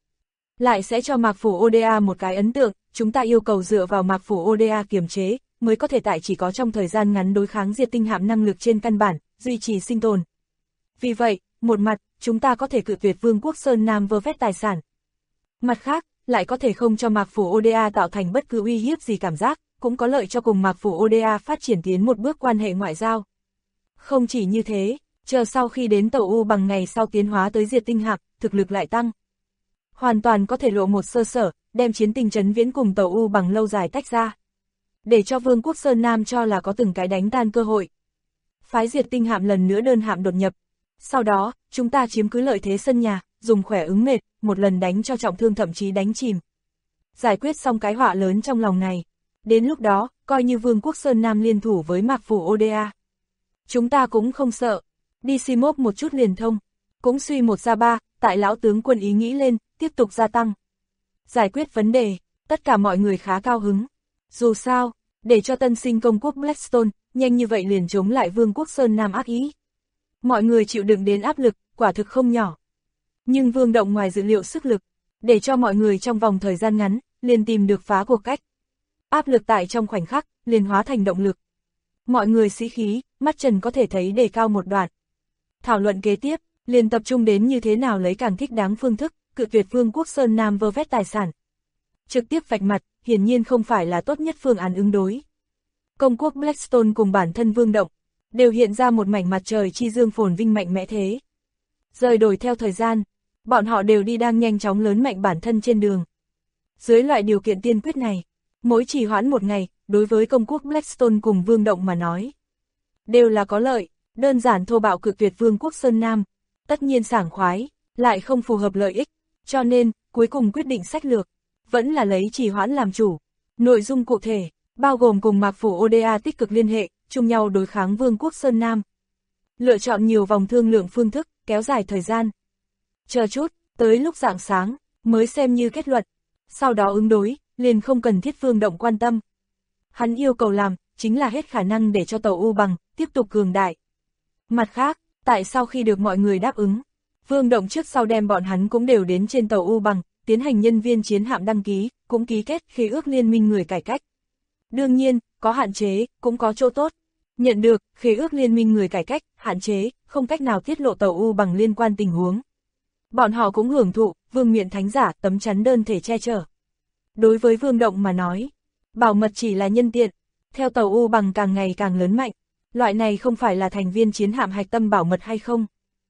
Lại sẽ cho Mạc Phủ Oda một cái ấn tượng, chúng ta yêu cầu dựa vào Mạc Phủ Oda kiềm chế, mới có thể tại chỉ có trong thời gian ngắn đối kháng diệt tinh hạm năng lực trên căn bản, duy trì sinh tồn. Vì vậy, một mặt, chúng ta có thể cự tuyệt Vương quốc Sơn Nam vơ vét tài sản. Mặt khác, lại có thể không cho Mạc Phủ Oda tạo thành bất cứ uy hiếp gì cảm giác, cũng có lợi cho cùng Mạc Phủ Oda phát triển tiến một bước quan hệ ngoại giao. Không chỉ như thế, chờ sau khi đến tàu U Bằng ngày sau tiến hóa tới diệt tinh hạm, thực lực lại tăng. Hoàn toàn có thể lộ một sơ sở, đem chiến tinh Trấn Viễn cùng tàu U Bằng lâu dài tách ra. Để cho Vương quốc Sơn Nam cho là có từng cái đánh tan cơ hội. Phái diệt tinh hạm lần nữa đơn hạm đột nhập. Sau đó, chúng ta chiếm cứ lợi thế sân nhà, dùng khỏe ứng mệt, một lần đánh cho trọng thương thậm chí đánh chìm. Giải quyết xong cái họa lớn trong lòng này. Đến lúc đó, coi như Vương quốc Sơn Nam liên thủ với Mạc Phủ Oda. Chúng ta cũng không sợ. Decimov một chút liền thông. Cũng suy một ra ba, tại lão tướng quân ý nghĩ lên, tiếp tục gia tăng. Giải quyết vấn đề, tất cả mọi người khá cao hứng. Dù sao, để cho tân sinh công quốc Blackstone, nhanh như vậy liền chống lại vương quốc Sơn Nam ác ý. Mọi người chịu đựng đến áp lực, quả thực không nhỏ. Nhưng Vương Động ngoài dự liệu sức lực, để cho mọi người trong vòng thời gian ngắn, liền tìm được phá cuộc cách. Áp lực tại trong khoảnh khắc, liền hóa thành động lực. Mọi người sĩ khí, mắt trần có thể thấy đề cao một đoạn. Thảo luận kế tiếp, liền tập trung đến như thế nào lấy càng thích đáng phương thức, cự tuyệt vương quốc Sơn Nam vơ vét tài sản. Trực tiếp vạch mặt, hiển nhiên không phải là tốt nhất phương án ứng đối. Công quốc Blackstone cùng bản thân Vương Động, đều hiện ra một mảnh mặt trời chi dương phồn vinh mạnh mẽ thế. Rời đổi theo thời gian, bọn họ đều đi đang nhanh chóng lớn mạnh bản thân trên đường. Dưới loại điều kiện tiên quyết này, mỗi trì hoãn một ngày, đối với công quốc Blackstone cùng Vương Động mà nói, đều là có lợi, đơn giản thô bạo cự tuyệt vương quốc Sơn Nam, tất nhiên sảng khoái, lại không phù hợp lợi ích, cho nên, cuối cùng quyết định sách lược, vẫn là lấy trì hoãn làm chủ. Nội dung cụ thể, bao gồm cùng Mạc Phủ Oda tích cực liên hệ, chung nhau đối kháng vương quốc Sơn Nam. Lựa chọn nhiều vòng thương lượng phương thức, kéo dài thời gian. Chờ chút, tới lúc rạng sáng, mới xem như kết luận. Sau đó ứng đối, liền không cần thiết Vương Động quan tâm. Hắn yêu cầu làm, chính là hết khả năng để cho tàu U Bằng tiếp tục cường đại. Mặt khác, tại sau khi được mọi người đáp ứng, Vương Động trước sau đem bọn hắn cũng đều đến trên tàu U Bằng, tiến hành nhân viên chiến hạm đăng ký, cũng ký kết khế ước liên minh người cải cách. Đương nhiên, có hạn chế, cũng có chỗ tốt. Nhận được, khế ước liên minh người cải cách, hạn chế, không cách nào tiết lộ tàu U Bằng liên quan tình huống. Bọn họ cũng hưởng thụ, vương miện thánh giả tấm chắn đơn thể che chở. Đối với Vương Động mà nói, bảo mật chỉ là nhân tiện, theo tàu U Bằng càng ngày càng lớn mạnh, loại này không phải là thành viên chiến hạm hạch tâm bảo mật hay không.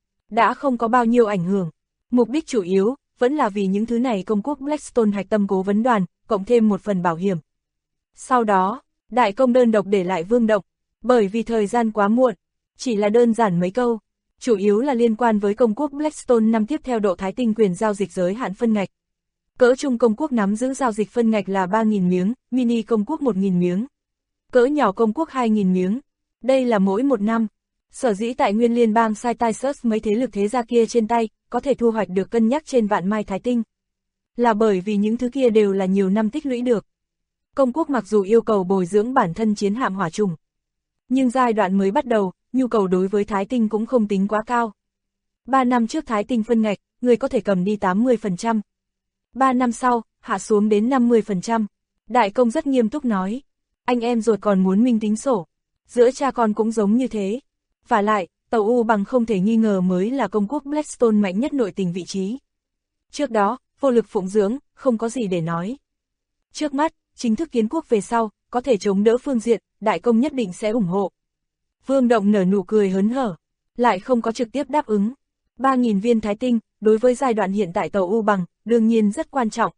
Đã không có bao nhiêu ảnh hưởng, mục đích chủ yếu, vẫn là vì những thứ này công quốc Blackstone hạch tâm cố vấn đoàn, cộng thêm một phần bảo hiểm. Sau đó, đại công đơn độc để lại Vương Động, bởi vì thời gian quá muộn, chỉ là đơn giản mấy câu, chủ yếu là liên quan với công quốc Blackstone năm tiếp theo độ thái tinh quyền giao dịch giới hạn phân ngạch. Cỡ trung công quốc nắm giữ giao dịch phân ngạch là 3.000 miếng, mini công quốc 1.000 miếng. Cỡ nhỏ công quốc 2.000 miếng. Đây là mỗi một năm. Sở dĩ tại nguyên liên bang Cytisus mấy thế lực thế gia kia trên tay, có thể thu hoạch được cân nhắc trên vạn mai thái tinh. Là bởi vì những thứ kia đều là nhiều năm tích lũy được. Công quốc mặc dù yêu cầu bồi dưỡng bản thân chiến hạm hỏa trùng, nhưng giai đoạn mới bắt đầu, nhu cầu đối với thái tinh cũng không tính quá cao. 3 năm trước thái tinh phân ngạch, người có thể cầm đi 80%. 3 năm sau, hạ xuống đến 50%. Đại công rất nghiêm túc nói, anh em ruột còn muốn minh tính sổ. Giữa cha con cũng giống như thế. Và lại, tàu U Bằng không thể nghi ngờ mới là công quốc Blackstone mạnh nhất nội tình vị trí. Trước đó, vô lực phụng dưỡng, không có gì để nói. Trước mắt, chính thức kiến quốc về sau, có thể chống đỡ phương diện, đại công nhất định sẽ ủng hộ. Vương Động nở nụ cười hớn hở, lại không có trực tiếp đáp ứng. 3.000 viên thái tinh, đối với giai đoạn hiện tại tàu U Bằng, đương nhiên rất quan trọng.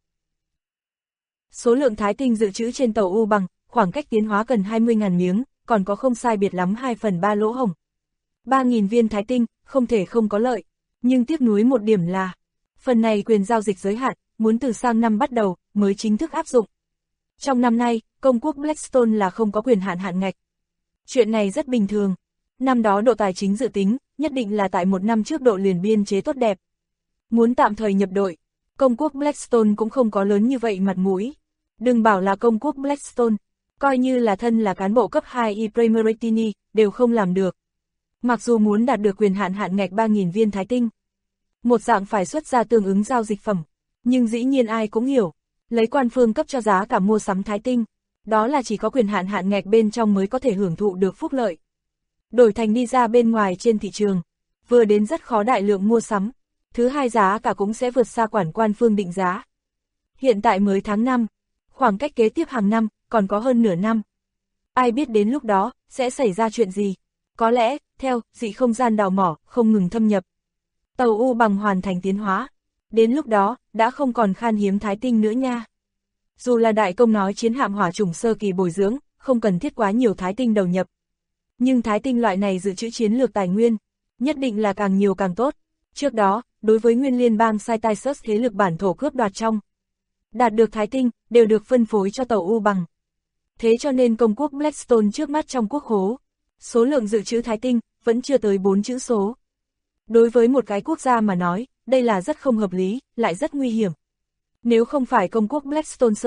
Số lượng thái tinh dự trữ trên tàu U Bằng, khoảng cách tiến hóa cần 20.000 miếng, còn có không sai biệt lắm 2/3 lỗ hổng. 3.000 viên thái tinh, không thể không có lợi, nhưng tiếc nuối một điểm là, phần này quyền giao dịch giới hạn, muốn từ sang năm bắt đầu, mới chính thức áp dụng. Trong năm nay, công quốc Blackstone là không có quyền hạn ngạch. Chuyện này rất bình thường. Năm đó độ tài chính dự tính, nhất định là tại một năm trước độ liền biên chế tốt đẹp. Muốn tạm thời nhập đội, công quốc Blackstone cũng không có lớn như vậy mặt mũi. Đừng bảo là công quốc Blackstone, coi như là thân là cán bộ cấp 2 Ipremeretini, đều không làm được. Mặc dù muốn đạt được quyền hạn ngạch 3.000 viên thái tinh, một dạng phải xuất ra tương ứng giao dịch phẩm, nhưng dĩ nhiên ai cũng hiểu, lấy quan phương cấp cho giá cả mua sắm thái tinh, đó là chỉ có quyền hạn ngạch bên trong mới có thể hưởng thụ được phúc lợi. Đổi thành đi ra bên ngoài trên thị trường, vừa đến rất khó đại lượng mua sắm, thứ hai giá cả cũng sẽ vượt xa quản quan phương định giá. Hiện tại mới tháng 5, khoảng cách kế tiếp hàng năm, còn có hơn nửa năm. Ai biết đến lúc đó, sẽ xảy ra chuyện gì? Có lẽ, theo, dị không gian đào mỏ, không ngừng thâm nhập. Tàu U Bằng hoàn thành tiến hóa. Đến lúc đó, đã không còn khan hiếm thái tinh nữa nha. Dù là đại công nói chiến hạm hỏa chủng sơ kỳ bồi dưỡng, không cần thiết quá nhiều thái tinh đầu nhập. Nhưng thái tinh loại này dự trữ chiến lược tài nguyên, nhất định là càng nhiều càng tốt. Trước đó, đối với nguyên liên bang Cytisus thế lực bản thổ cướp đoạt trong, đạt được thái tinh, đều được phân phối cho tàu U Bằng. Thế cho nên công quốc Blackstone trước mắt trong quốc khố, số lượng dự trữ thái tinh, vẫn chưa tới 4 chữ số. Đối với một cái quốc gia mà nói, đây là rất không hợp lý, lại rất nguy hiểm. Nếu không phải công quốc Blackstone sơ lập,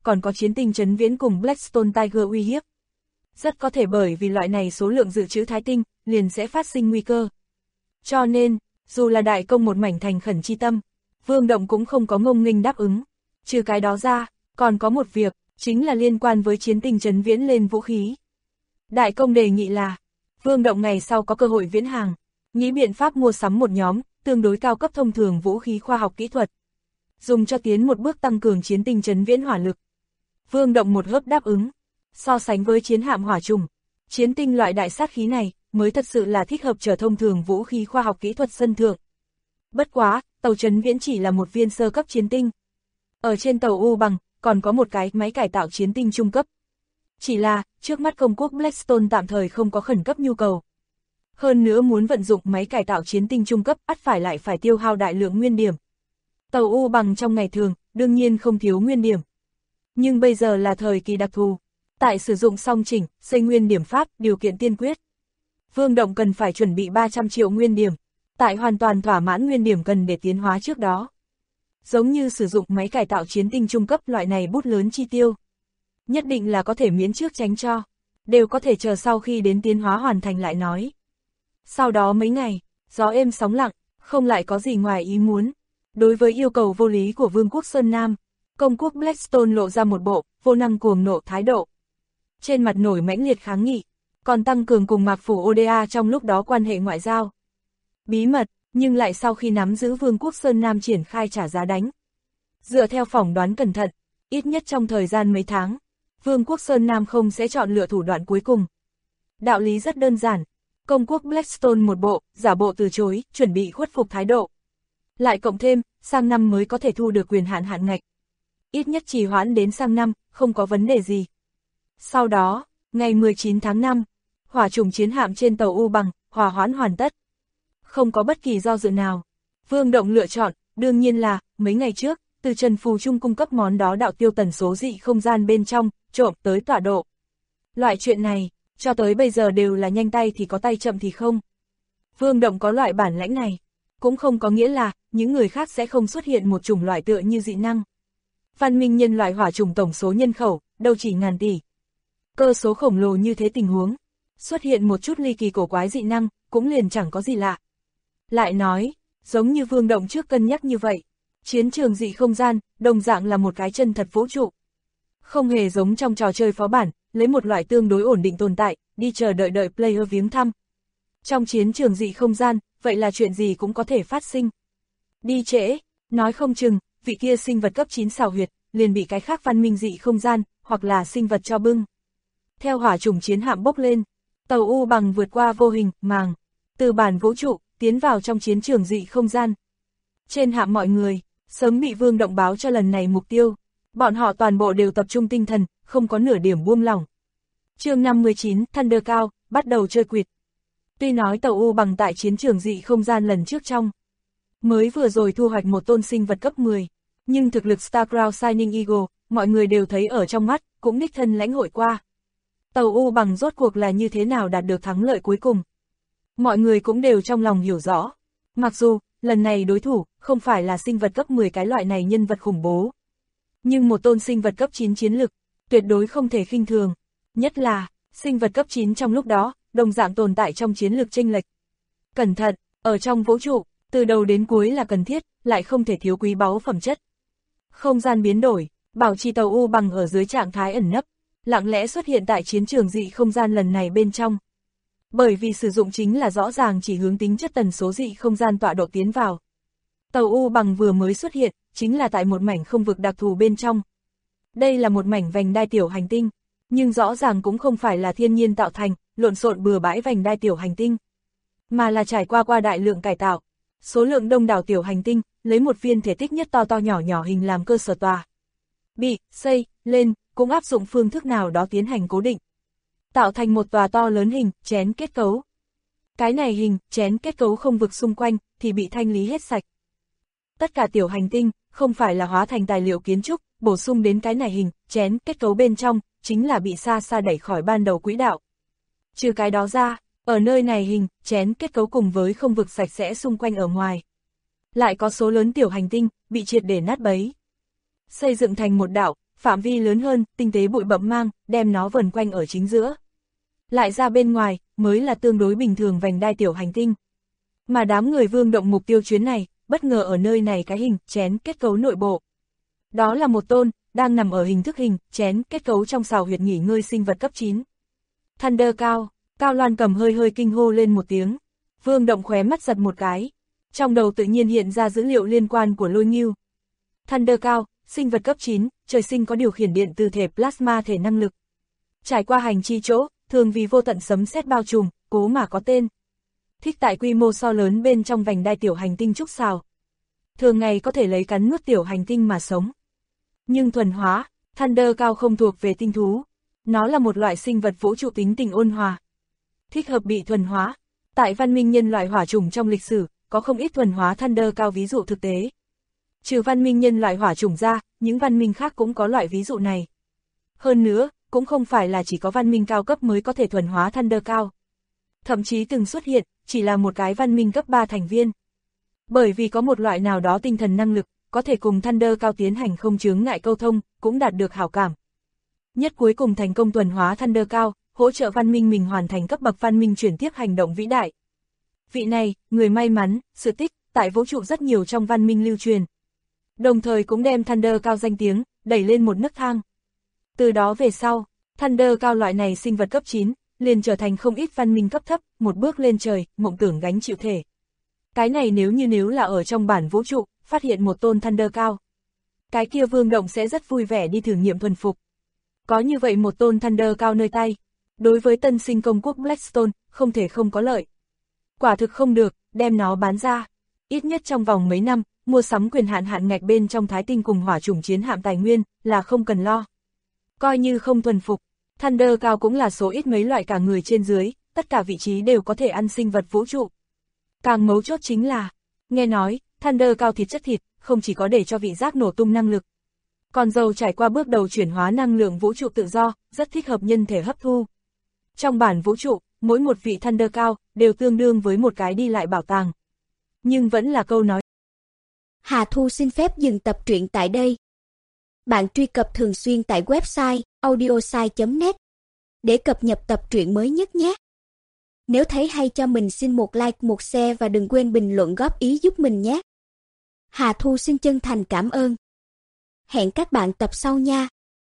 còn có chiến tinh trấn viễn cùng Blackstone Tiger uy hiếp. Rất có thể bởi vì loại này số lượng dự trữ thái tinh, liền sẽ phát sinh nguy cơ. Cho nên, dù là đại công một mảnh thành khẩn chi tâm, Vương Động cũng không có ngông nghênh đáp ứng. Trừ cái đó ra, còn có một việc, chính là liên quan với chiến tinh trấn viễn lên vũ khí. Đại công đề nghị là, Vương Động ngày sau có cơ hội viễn hàng, nghĩ biện pháp mua sắm một nhóm, tương đối cao cấp thông thường vũ khí khoa học kỹ thuật. Dùng cho tiến một bước tăng cường chiến tinh trấn viễn hỏa lực. Vương Động một hớp đáp ứng. So sánh với chiến hạm hỏa trùng, chiến tinh loại đại sát khí này mới thật sự là thích hợp trở thông thường vũ khí khoa học kỹ thuật sân thượng. Bất quá, tàu trấn viễn chỉ là một viên sơ cấp chiến tinh. Ở trên tàu U Bằng, còn có một cái máy cải tạo chiến tinh trung cấp. Chỉ là, trước mắt công quốc Blackstone tạm thời không có khẩn cấp nhu cầu. Hơn nữa muốn vận dụng máy cải tạo chiến tinh trung cấp ắt phải tiêu hao đại lượng nguyên điểm. Tàu U Bằng trong ngày thường, đương nhiên không thiếu nguyên điểm. Nhưng bây giờ là thời kỳ đặc thù. Tại sử dụng song chỉnh, xây nguyên điểm pháp, điều kiện tiên quyết. Vương Động cần phải chuẩn bị 300 triệu nguyên điểm. Tại hoàn toàn thỏa mãn nguyên điểm cần để tiến hóa trước đó. Giống như sử dụng máy cải tạo chiến tinh trung cấp loại này bút lớn chi tiêu. Nhất định là có thể miễn trước tránh cho. Đều có thể chờ sau khi đến tiến hóa hoàn thành lại nói. Sau đó mấy ngày, gió êm sóng lặng, không lại có gì ngoài ý muốn. Đối với yêu cầu vô lý của Vương quốc Sơn Nam, công quốc Blackstone lộ ra một bộ vô năng cuồng nộ thái độ. Trên mặt nổi mãnh liệt kháng nghị, còn tăng cường cùng Mạc Phủ Oda trong lúc đó quan hệ ngoại giao. Bí mật, nhưng lại sau khi nắm giữ Vương quốc Sơn Nam triển khai trả giá đánh. Dựa theo phỏng đoán cẩn thận, ít nhất trong thời gian mấy tháng, Vương quốc Sơn Nam không sẽ chọn lựa thủ đoạn cuối cùng. Đạo lý rất đơn giản, công quốc Blackstone một bộ, giả bộ từ chối, chuẩn bị khuất phục thái độ. Lại cộng thêm, sang năm mới có thể thu được quyền hạn hạn ngạch. Ít nhất trì hoãn đến sang năm, không có vấn đề gì. Sau đó, ngày 19 tháng 5, hỏa trùng chiến hạm trên tàu U Bằng, hòa hoãn hoàn tất. Không có bất kỳ do dự nào. Vương Động lựa chọn, đương nhiên là, mấy ngày trước, từ Trần Phù Trung cung cấp món đó đạo tiêu tần số dị không gian bên trong, trộm tới tọa độ. Loại chuyện này, cho tới bây giờ đều là nhanh tay thì có tay chậm thì không. Vương Động có loại bản lãnh này, cũng không có nghĩa là, những người khác sẽ không xuất hiện một chủng loại tựa như dị năng. Văn minh nhân loại hỏa trùng tổng số nhân khẩu, đâu chỉ ngàn tỷ. Cơ số khổng lồ như thế tình huống, xuất hiện một chút ly kỳ cổ quái dị năng, cũng liền chẳng có gì lạ. Lại nói, giống như Vương Động trước cân nhắc như vậy, chiến trường dị không gian, đồng dạng là một cái chân thật vũ trụ. Không hề giống trong trò chơi phó bản, lấy một loại tương đối ổn định tồn tại, đi chờ đợi player viếng thăm. Trong chiến trường dị không gian, vậy là chuyện gì cũng có thể phát sinh. Đi trễ, nói không chừng, vị kia sinh vật cấp 9 xào huyệt, liền bị cái khác văn minh dị không gian, hoặc là sinh vật cho bưng. Theo hỏa trùng chiến hạm bốc lên, tàu U Bằng vượt qua vô hình, màng, từ bản vũ trụ, tiến vào trong chiến trường dị không gian. Trên hạm mọi người, sớm bị Vương Động báo cho lần này mục tiêu. Bọn họ toàn bộ đều tập trung tinh thần, không có nửa điểm buông lỏng. Chương 59, Thunder cao, bắt đầu chơi quỵt. Tuy nói tàu U Bằng tại chiến trường dị không gian lần trước trong, mới vừa rồi thu hoạch một tôn sinh vật cấp 10, nhưng thực lực Starcrown Shining Eagle, mọi người đều thấy ở trong mắt, cũng đích thân lãnh hội qua. Tàu U Bằng rốt cuộc là như thế nào đạt được thắng lợi cuối cùng. Mọi người cũng đều trong lòng hiểu rõ. Mặc dù, lần này đối thủ, không phải là sinh vật cấp 10 cái loại này nhân vật khủng bố. Nhưng một tôn sinh vật cấp 9 chiến lực, tuyệt đối không thể khinh thường. Nhất là, sinh vật cấp 9 trong lúc đó, đồng dạng tồn tại trong chiến lược chênh lệch. Cẩn thận, ở trong vũ trụ, từ đầu đến cuối là cần thiết, lại không thể thiếu quý báu phẩm chất. Không gian biến đổi, bảo trì tàu U Bằng ở dưới trạng thái ẩn nấp, lặng lẽ xuất hiện tại chiến trường dị không gian lần này bên trong. Bởi vì sử dụng chính là rõ ràng chỉ hướng tính chất tần số dị không gian tọa độ tiến vào. Tàu U Bằng vừa mới xuất hiện, chính là tại một mảnh không vực đặc thù bên trong. Đây là một mảnh vành đai tiểu hành tinh, nhưng rõ ràng cũng không phải là thiên nhiên tạo thành, lộn xộn bừa bãi vành đai tiểu hành tinh, mà là trải qua đại lượng cải tạo. Số lượng đông đảo tiểu hành tinh, lấy một viên thể tích nhất to to nhỏ nhỏ hình làm cơ sở tòa. Bị, xây, lên, cũng áp dụng phương thức nào đó tiến hành cố định. Tạo thành một tòa to lớn hình, chén kết cấu. Cái này hình, chén kết cấu không vực xung quanh, thì bị thanh lý hết sạch. Tất cả tiểu hành tinh, không phải là hóa thành tài liệu kiến trúc, bổ sung đến cái này hình, chén kết cấu bên trong, chính là bị xa xa đẩy khỏi ban đầu quỹ đạo. Trừ cái đó ra, ở nơi này hình, chén kết cấu cùng với không vực sạch sẽ xung quanh ở ngoài. Lại có số lớn tiểu hành tinh, bị triệt để nát bấy. Xây dựng thành một đảo, phạm vi lớn hơn, tinh tế bụi bặm mang, đem nó vần quanh ở chính giữa. Lại ra bên ngoài, mới là tương đối bình thường vành đai tiểu hành tinh. Mà đám người Vương Động mục tiêu chuyến này, bất ngờ ở nơi này cái hình, chén kết cấu nội bộ. Đó là một tôn, đang nằm ở hình thức hình, chén kết cấu trong sào huyệt nghỉ ngơi sinh vật cấp 9. Thunder Cow, Cao Loan Cầm hơi kinh hô lên một tiếng. Vương Động khóe mắt giật một cái. Trong đầu tự nhiên hiện ra dữ liệu liên quan của Lôi Ngưu. Thunder Cow, sinh vật cấp 9, trời sinh có điều khiển điện từ thể plasma thể năng lực. Trải qua hành chi chỗ, thường vì vô tận sấm sét bao trùm, cố mà có tên. Thích tại quy mô so lớn bên trong vành đai tiểu hành tinh trúc xào. Thường ngày có thể lấy cắn nuốt tiểu hành tinh mà sống. Nhưng thuần hóa, Thunder Cow không thuộc về tinh thú. Nó là một loại sinh vật vũ trụ tính tình ôn hòa. Thích hợp bị thuần hóa. Tại văn minh nhân loại hỏa chủng trong lịch sử, có không ít thuần hóa Thunder Cow ví dụ thực tế. Trừ văn minh nhân loại hỏa chủng ra, những văn minh khác cũng có loại ví dụ này. Hơn nữa, cũng không phải là chỉ có văn minh cao cấp mới có thể thuần hóa Thunder Cow. Thậm chí từng xuất hiện, chỉ là một cái văn minh cấp 3 thành viên. Bởi vì có một loại nào đó tinh thần năng lực, có thể cùng Thunder Cow tiến hành không chướng ngại câu thông, cũng đạt được hảo cảm. Nhất cuối cùng thành công thuần hóa Thunder Cow, hỗ trợ văn minh mình hoàn thành cấp bậc văn minh chuyển tiếp hành động vĩ đại. Vị này, người may mắn, sự tích, tại vũ trụ rất nhiều trong văn minh lưu truyền. Đồng thời cũng đem Thunder Cow danh tiếng, đẩy lên một nấc thang. Từ đó về sau, Thunder Cow loại này sinh vật cấp 9, liền trở thành không ít văn minh cấp thấp, một bước lên trời, mộng tưởng gánh chịu thể. Cái này nếu là ở trong bản vũ trụ, phát hiện một tôn Thunder Cow. Cái kia Vương Động sẽ rất vui vẻ đi thử nghiệm thuần phục. Có như vậy một tôn Thunder Cow nơi tay, đối với tân sinh công quốc Blackstone, không thể không có lợi. Quả thực không được, đem nó bán ra. Ít nhất trong vòng mấy năm, mua sắm quyền hạn ngạch bên trong Thái Tinh cùng hỏa chủng chiến hạm tài nguyên, là không cần lo. Coi như không thuần phục, Thunder Cow cũng là số ít mấy loại cả người trên dưới, tất cả vị trí đều có thể ăn sinh vật vũ trụ. Càng mấu chốt chính là, nghe nói, Thunder Cow thịt chất thịt, không chỉ có để cho vị giác nổ tung năng lực. Còn dầu trải qua bước đầu chuyển hóa năng lượng vũ trụ tự do, rất thích hợp nhân thể hấp thu. Trong bản vũ trụ, mỗi một vị Thunder Cow đều tương đương với một cái đi lại bảo tàng. Nhưng vẫn là câu nói. Hà Thu xin phép dừng tập truyện tại đây. Bạn truy cập thường xuyên tại website audiosai.net để cập nhật tập truyện mới nhất nhé. Nếu thấy hay cho mình xin một like, một share và đừng quên bình luận góp ý giúp mình nhé. Hà Thu xin chân thành cảm ơn. Hẹn các bạn tập sau nha.